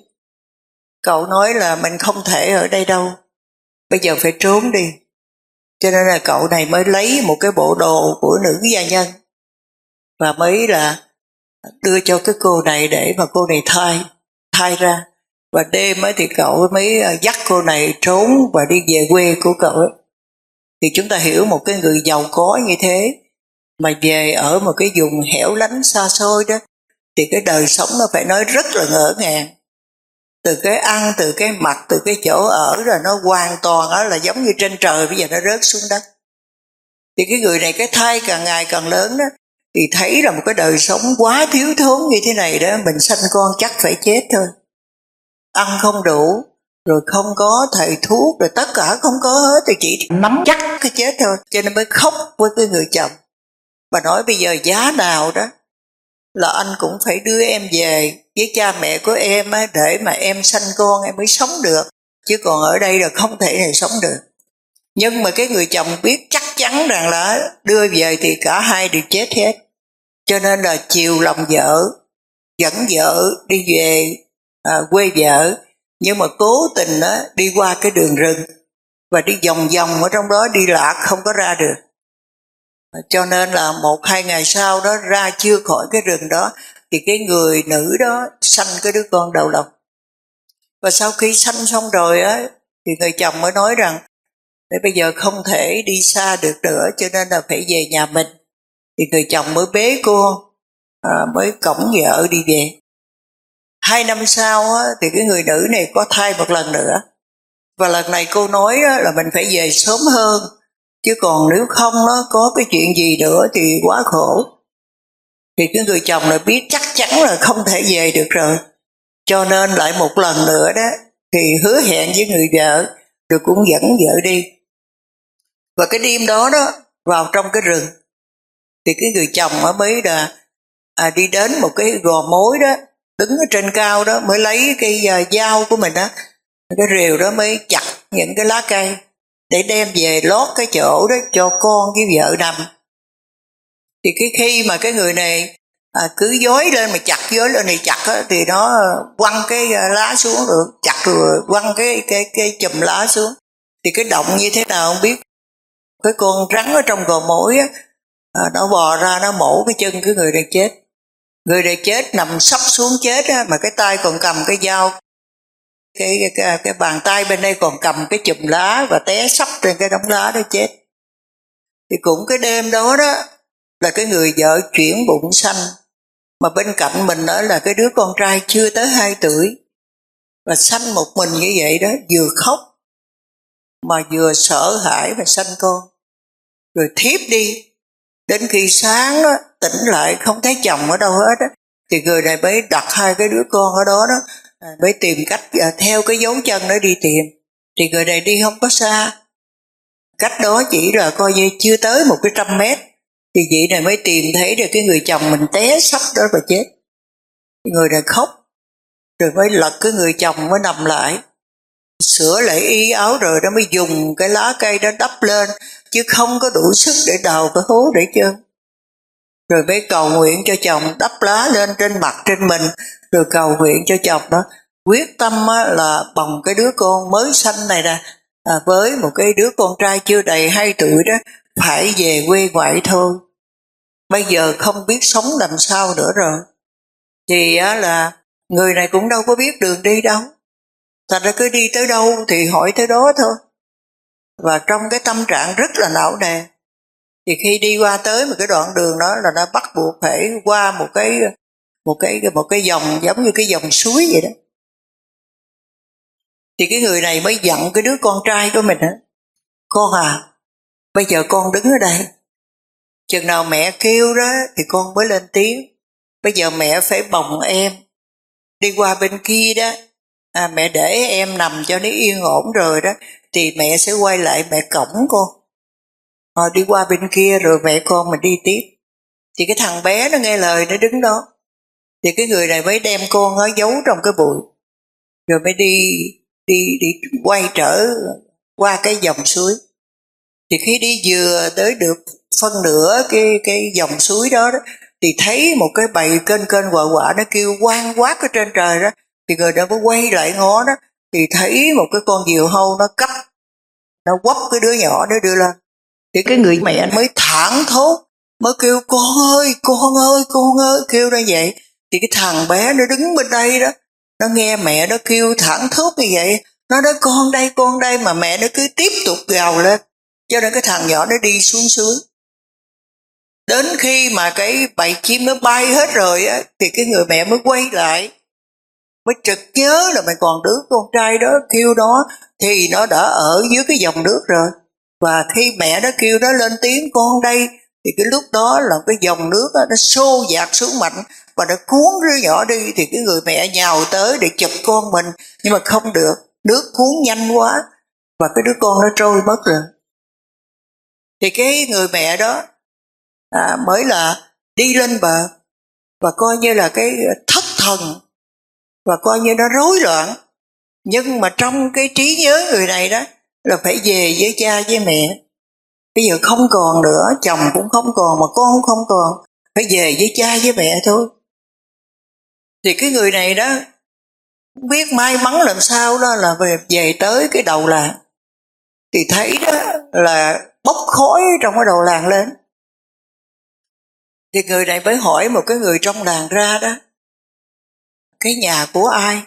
Cậu nói là mình không thể ở đây đâu, bây giờ phải trốn đi. Cho nên là cậu này mới lấy một cái bộ đồ của nữ gia nhân và mới là đưa cho cái cô này để mà cô này thay thay ra. Và đêm ấy thì cậu mới dắt cô này trốn và đi về quê của cậu ấy. Thì chúng ta hiểu một cái người giàu có như thế mà về ở một cái vùng hẻo lánh xa xôi đó, thì cái đời sống nó phải nói rất là ngỡ ngàng. Từ cái ăn, từ cái mặc, từ cái chỗ ở, rồi nó hoàn toàn đó là giống như trên trời bây giờ nó rớt xuống đất. Thì cái người này cái thai càng ngày càng lớn đó, thì thấy là một cái đời sống quá thiếu thốn như thế này đó, mình sanh con chắc phải chết thôi. Ăn không đủ, rồi không có thầy thuốc, rồi tất cả không có hết, thì chỉ nắm chắc cái chết thôi. Cho nên mới khóc với cái người chồng và nói bây giờ giá nào đó là anh cũng phải đưa em về với cha mẹ của em á, để mà em sanh con em mới sống được, chứ còn ở đây là không thể nào sống được. Nhưng mà cái người chồng biết chắc chắn rằng là đưa về thì cả hai đều chết hết, cho nên là chiều lòng vợ, dẫn vợ đi về à, quê vợ, nhưng mà cố tình á, đi qua cái đường rừng và đi vòng vòng ở trong đó, đi lạc không có ra được. Cho nên là một hai ngày sau đó ra chưa khỏi cái rừng đó, thì cái người nữ đó sanh cái đứa con đầu lòng. Và sau khi sanh xong rồi á, thì người chồng mới nói rằng để bây giờ không thể đi xa được nữa, cho nên là phải về nhà mình. Thì người chồng mới bế cô à, mới cõng vợ đi về. Hai năm sau á, thì cái người nữ này có thai một lần nữa, và lần này cô nói á, là mình phải về sớm hơn, chứ còn nếu không nó có cái chuyện gì nữa thì quá khổ. Thì cái người chồng này biết chắc chắn là không thể về được rồi, cho nên lại một lần nữa đó thì hứa hẹn với người vợ, rồi cũng dẫn vợ đi. Và cái đêm đó đó vào trong cái rừng, thì cái người chồng mới là à, đi đến một cái gò mối đó, đứng ở trên cao đó, mới lấy cái uh, dao của mình đó, cái rìu đó mới chặt những cái lá cây để đem về lót cái chỗ đó cho con với vợ nằm. Thì cái khi mà cái người này à, cứ dối lên mà chặt dối lên này chặt á, thì nó quăng cái lá xuống, rồi chặt rồi quăng cái cái cái chùm lá xuống. Thì cái động như thế nào không biết, cái con rắn ở trong gò mối á, à, nó bò ra nó mổ cái chân cái người này chết. Người này chết nằm sắp xuống chết á, mà cái tay còn cầm cái dao, cái, cái, cái, cái bàn tay bên đây còn cầm cái chùm lá, và té sắp trên cái đống lá đó chết. Thì cũng cái đêm đó đó là cái người vợ chuyển bụng sanh, mà bên cạnh mình đó là cái đứa con trai chưa tới hai tuổi, và sanh một mình như vậy đó, vừa khóc mà vừa sợ hãi và sanh con, rồi thiếp đi. Đến khi sáng đó, tỉnh lại không thấy chồng ở đâu hết đó, thì người này mới đặt hai cái đứa con ở đó đó, mới tìm cách theo cái dấu chân đó đi tìm. Thì người này đi không có xa, cách đó chỉ là coi như chưa tới một cái trăm mét, thì vị này mới tìm thấy được cái người chồng mình té sắp đó và chết. Người này khóc, rồi mới lật cái người chồng mới nằm lại, sửa lại y áo, rồi đó mới dùng cái lá cây đó đắp lên, chứ không có đủ sức để đào cái hố để trơn. Rồi mới cầu nguyện cho chồng, đắp lá lên trên mặt trên mình, rồi cầu nguyện cho chồng đó quyết tâm là bồng cái đứa con mới sanh này nè, à, với một cái đứa con trai chưa đầy hai tuổi đó, phải về quê ngoại thôi, bây giờ không biết sống làm sao nữa rồi. Thì á, là người này cũng đâu có biết đường đi đâu, thành ra cứ đi tới đâu thì hỏi tới đó thôi, và trong cái tâm trạng rất là não nề. Thì khi đi qua tới một cái đoạn đường đó là nó bắt buộc phải qua một cái một cái một cái dòng giống như cái dòng suối vậy đó. Thì cái người này mới dặn cái đứa con trai của mình á, con à, Bây giờ con đứng ở đây, chừng nào mẹ kêu đó thì con mới lên tiếng. Bây giờ mẹ phải bồng em đi qua bên kia đó, à, mẹ để em nằm cho nó yên ổn rồi đó thì mẹ sẽ quay lại mẹ cõng con, à, đi qua bên kia rồi mẹ con mình đi tiếp. Thì cái thằng bé nó nghe lời, nó đứng đó. Thì cái người này mới đem con nó giấu trong cái bụi, rồi mới đi đi đi quay trở qua cái dòng suối. Thì khi đi vừa tới được phân nửa cái cái dòng suối đó, đó thì thấy một cái bầy kênh kênh quạ quạ nó kêu quang quát ở trên trời đó. Thì người đó mới quay lại ngó đó, thì thấy một cái con diều hâu nó cấp, nó quắp cái đứa nhỏ đó đưa lên. Thì cái người mẹ mới thảng thốt, mới kêu con ơi, con ơi, con ơi, kêu ra vậy. Thì cái thằng bé nó đứng bên đây đó, nó nghe mẹ nó kêu thảng thốt như vậy, nó nói con đây, con đây, mà mẹ nó cứ tiếp tục gào lên. Cho nên cái thằng nhỏ nó đi xuống suối. Đến khi mà cái bầy chim nó bay hết rồi á, thì cái người mẹ mới quay lại, mới trực nhớ là mày còn đứa con trai đó kêu đó, thì nó đã ở dưới cái dòng nước rồi. Và khi mẹ nó kêu nó lên tiếng con đây, thì cái lúc đó là cái dòng nước đó, nó xô dạt xuống mạnh và nó cuốn đứa nhỏ đi. Thì cái người mẹ nhào tới để chụp con mình, nhưng mà không được, nước cuốn nhanh quá và cái đứa con nó trôi mất rồi. Thì cái người mẹ đó à, mới là đi lên bờ và coi như là cái thất thần, và coi như nó rối loạn. Nhưng mà trong cái trí nhớ người này đó là phải về với cha với mẹ. Bây giờ không còn nữa, chồng cũng không còn mà con cũng không còn, phải về với cha với mẹ thôi. Thì cái người này đó biết may mắn làm sao đó là về, về tới cái đầu làng thì thấy đó là bốc khói trong cái đầu làng lên. Thì người này mới hỏi một cái người trong làng ra đó, cái nhà của ai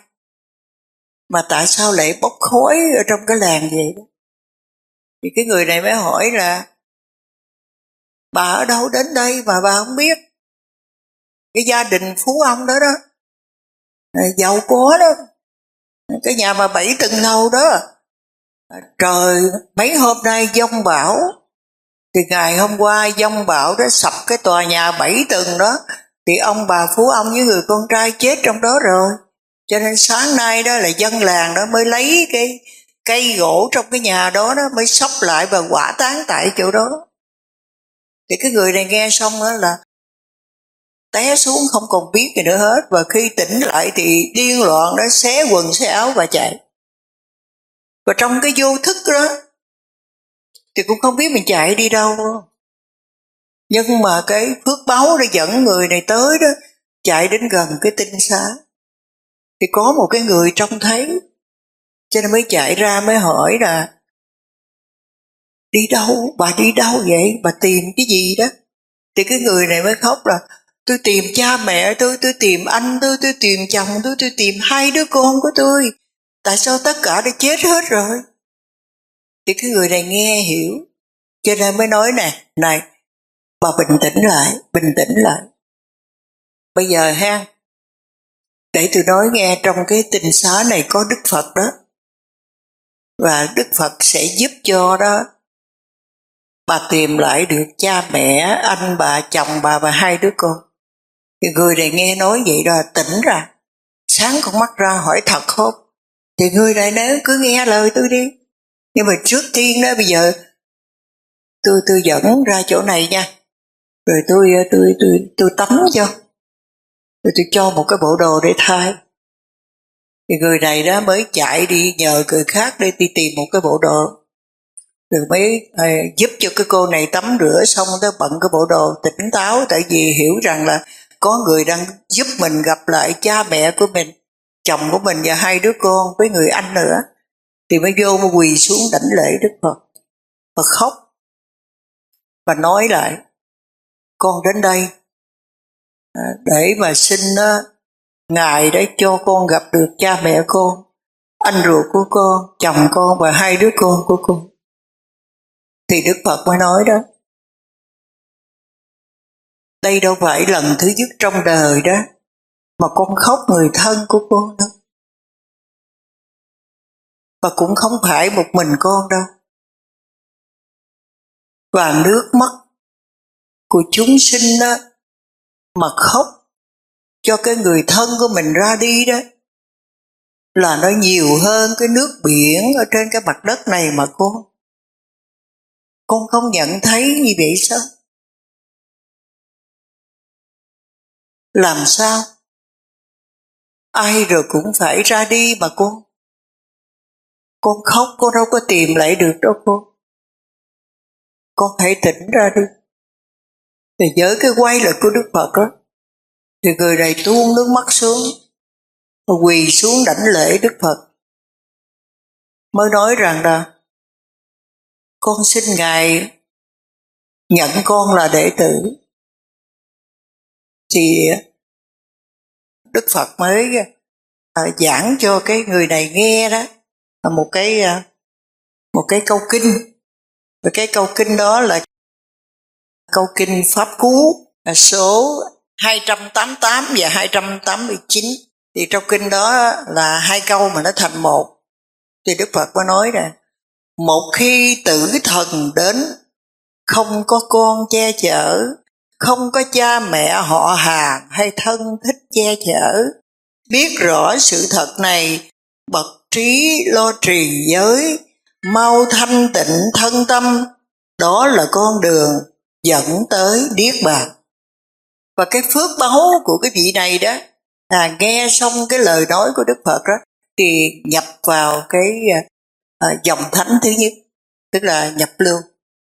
mà tại sao lại bốc khói ở trong cái làng vậy đó. Thì cái người này mới hỏi là bà ở đâu đến đây mà bà không biết. Cái gia đình phú ông đó đó, giàu có đó, cái nhà mà bảy tầng lầu đó, trời mấy hôm nay giông bão. Thì ngày hôm qua giông bão đó sập cái tòa nhà bảy tầng đó, thì ông bà phú ông với người con trai chết trong đó rồi. Cho nên sáng nay đó là dân làng đó mới lấy cái cây gỗ trong cái nhà đó, đó mới xốc lại và hỏa táng tại chỗ đó. Thì cái người này nghe xong đó là té xuống không còn biết gì nữa hết. Và khi tỉnh lại thì điên loạn đó, xé quần xé áo và chạy. Và trong cái vô thức đó thì cũng không biết mình chạy đi đâu. Nhưng mà cái phước báu để dẫn người này tới đó, chạy đến gần cái tinh xá. Thì có một cái người trông thấy, cho nên mới chạy ra mới hỏi là đi đâu, bà đi đâu vậy, bà tìm cái gì đó. Thì cái người này mới khóc là tôi tìm cha mẹ tôi, tôi tìm anh tôi, tôi tìm chồng tôi, tôi tìm hai đứa con của tôi, tại sao tất cả đã chết hết rồi. Thì cái người này nghe hiểu, cho nên mới nói nè, này bà bình tĩnh lại, bình tĩnh lại. Bây giờ ha, để tôi nói nghe, trong cái tinh xá này có Đức Phật đó, và Đức Phật sẽ giúp cho đó bà tìm lại được cha mẹ, anh bà, chồng bà và hai đứa con. Thì người này nghe nói vậy rồi tỉnh ra, sáng con mắt ra hỏi thật không. Thì người này nói cứ nghe lời tôi đi, nhưng mà trước tiên đó bây giờ tôi tôi dẫn ra chỗ này nha, rồi tôi tôi tôi tôi tắm cho, rồi tôi cho một cái bộ đồ để thay. Thì người này đó mới chạy đi nhờ người khác để đi tìm một cái bộ đồ, rồi mới à, giúp cho cái cô này tắm rửa xong đó bận cái bộ đồ tỉnh táo. Tại vì hiểu rằng là có người đang giúp mình gặp lại cha mẹ của mình, chồng của mình và hai đứa con với người anh nữa. Thì mới vô mới quỳ xuống đảnh lễ Đức Phật và khóc và nói lại con đến đây à, để mà xin uh, Ngài để cho con gặp được cha mẹ con, anh ruột của con, chồng con và hai đứa con của con. Thì Đức Phật mới nói đó, đây đâu phải lần thứ nhất trong đời đó mà con khóc người thân của con đâu, và cũng không phải một mình con đâu. và nước mắt của chúng sinh đó mà khóc cho cái người thân của mình ra đi đó là nó nhiều hơn cái nước biển ở trên cái mặt đất này mà con. Con không nhận thấy như vậy sao? Làm sao? Ai rồi cũng phải ra đi mà con. Con khóc con đâu có tìm lại được đâu con. Con hãy tỉnh ra đi. Thì với cái quay lại của Đức Phật đó, thì người này tuôn nước mắt xuống, quỳ xuống đảnh lễ Đức Phật, mới nói rằng là con xin Ngài nhận con là đệ tử. Thì Đức Phật mới à, giảng cho cái người này nghe đó là một cái à, một cái câu kinh. Và cái câu kinh đó là câu kinh Pháp Cú, là số hai trăm tám mươi tám và hai trăm tám mươi chín. Thì trong kinh đó là hai câu mà nó thành một. Thì Đức Phật mới nói rằng một khi tử thần đến, không có con che chở, không có cha mẹ họ hàng hay thân thích che chở, biết rõ sự thật này, bậc trí lo trì giới, mau thanh tịnh thân tâm, đó là con đường dẫn tới niết bàn. Và cái phước báu của cái vị này đó là nghe xong cái lời nói của Đức Phật đó thì nhập vào cái à, dòng thánh thứ nhất, tức là nhập lưu.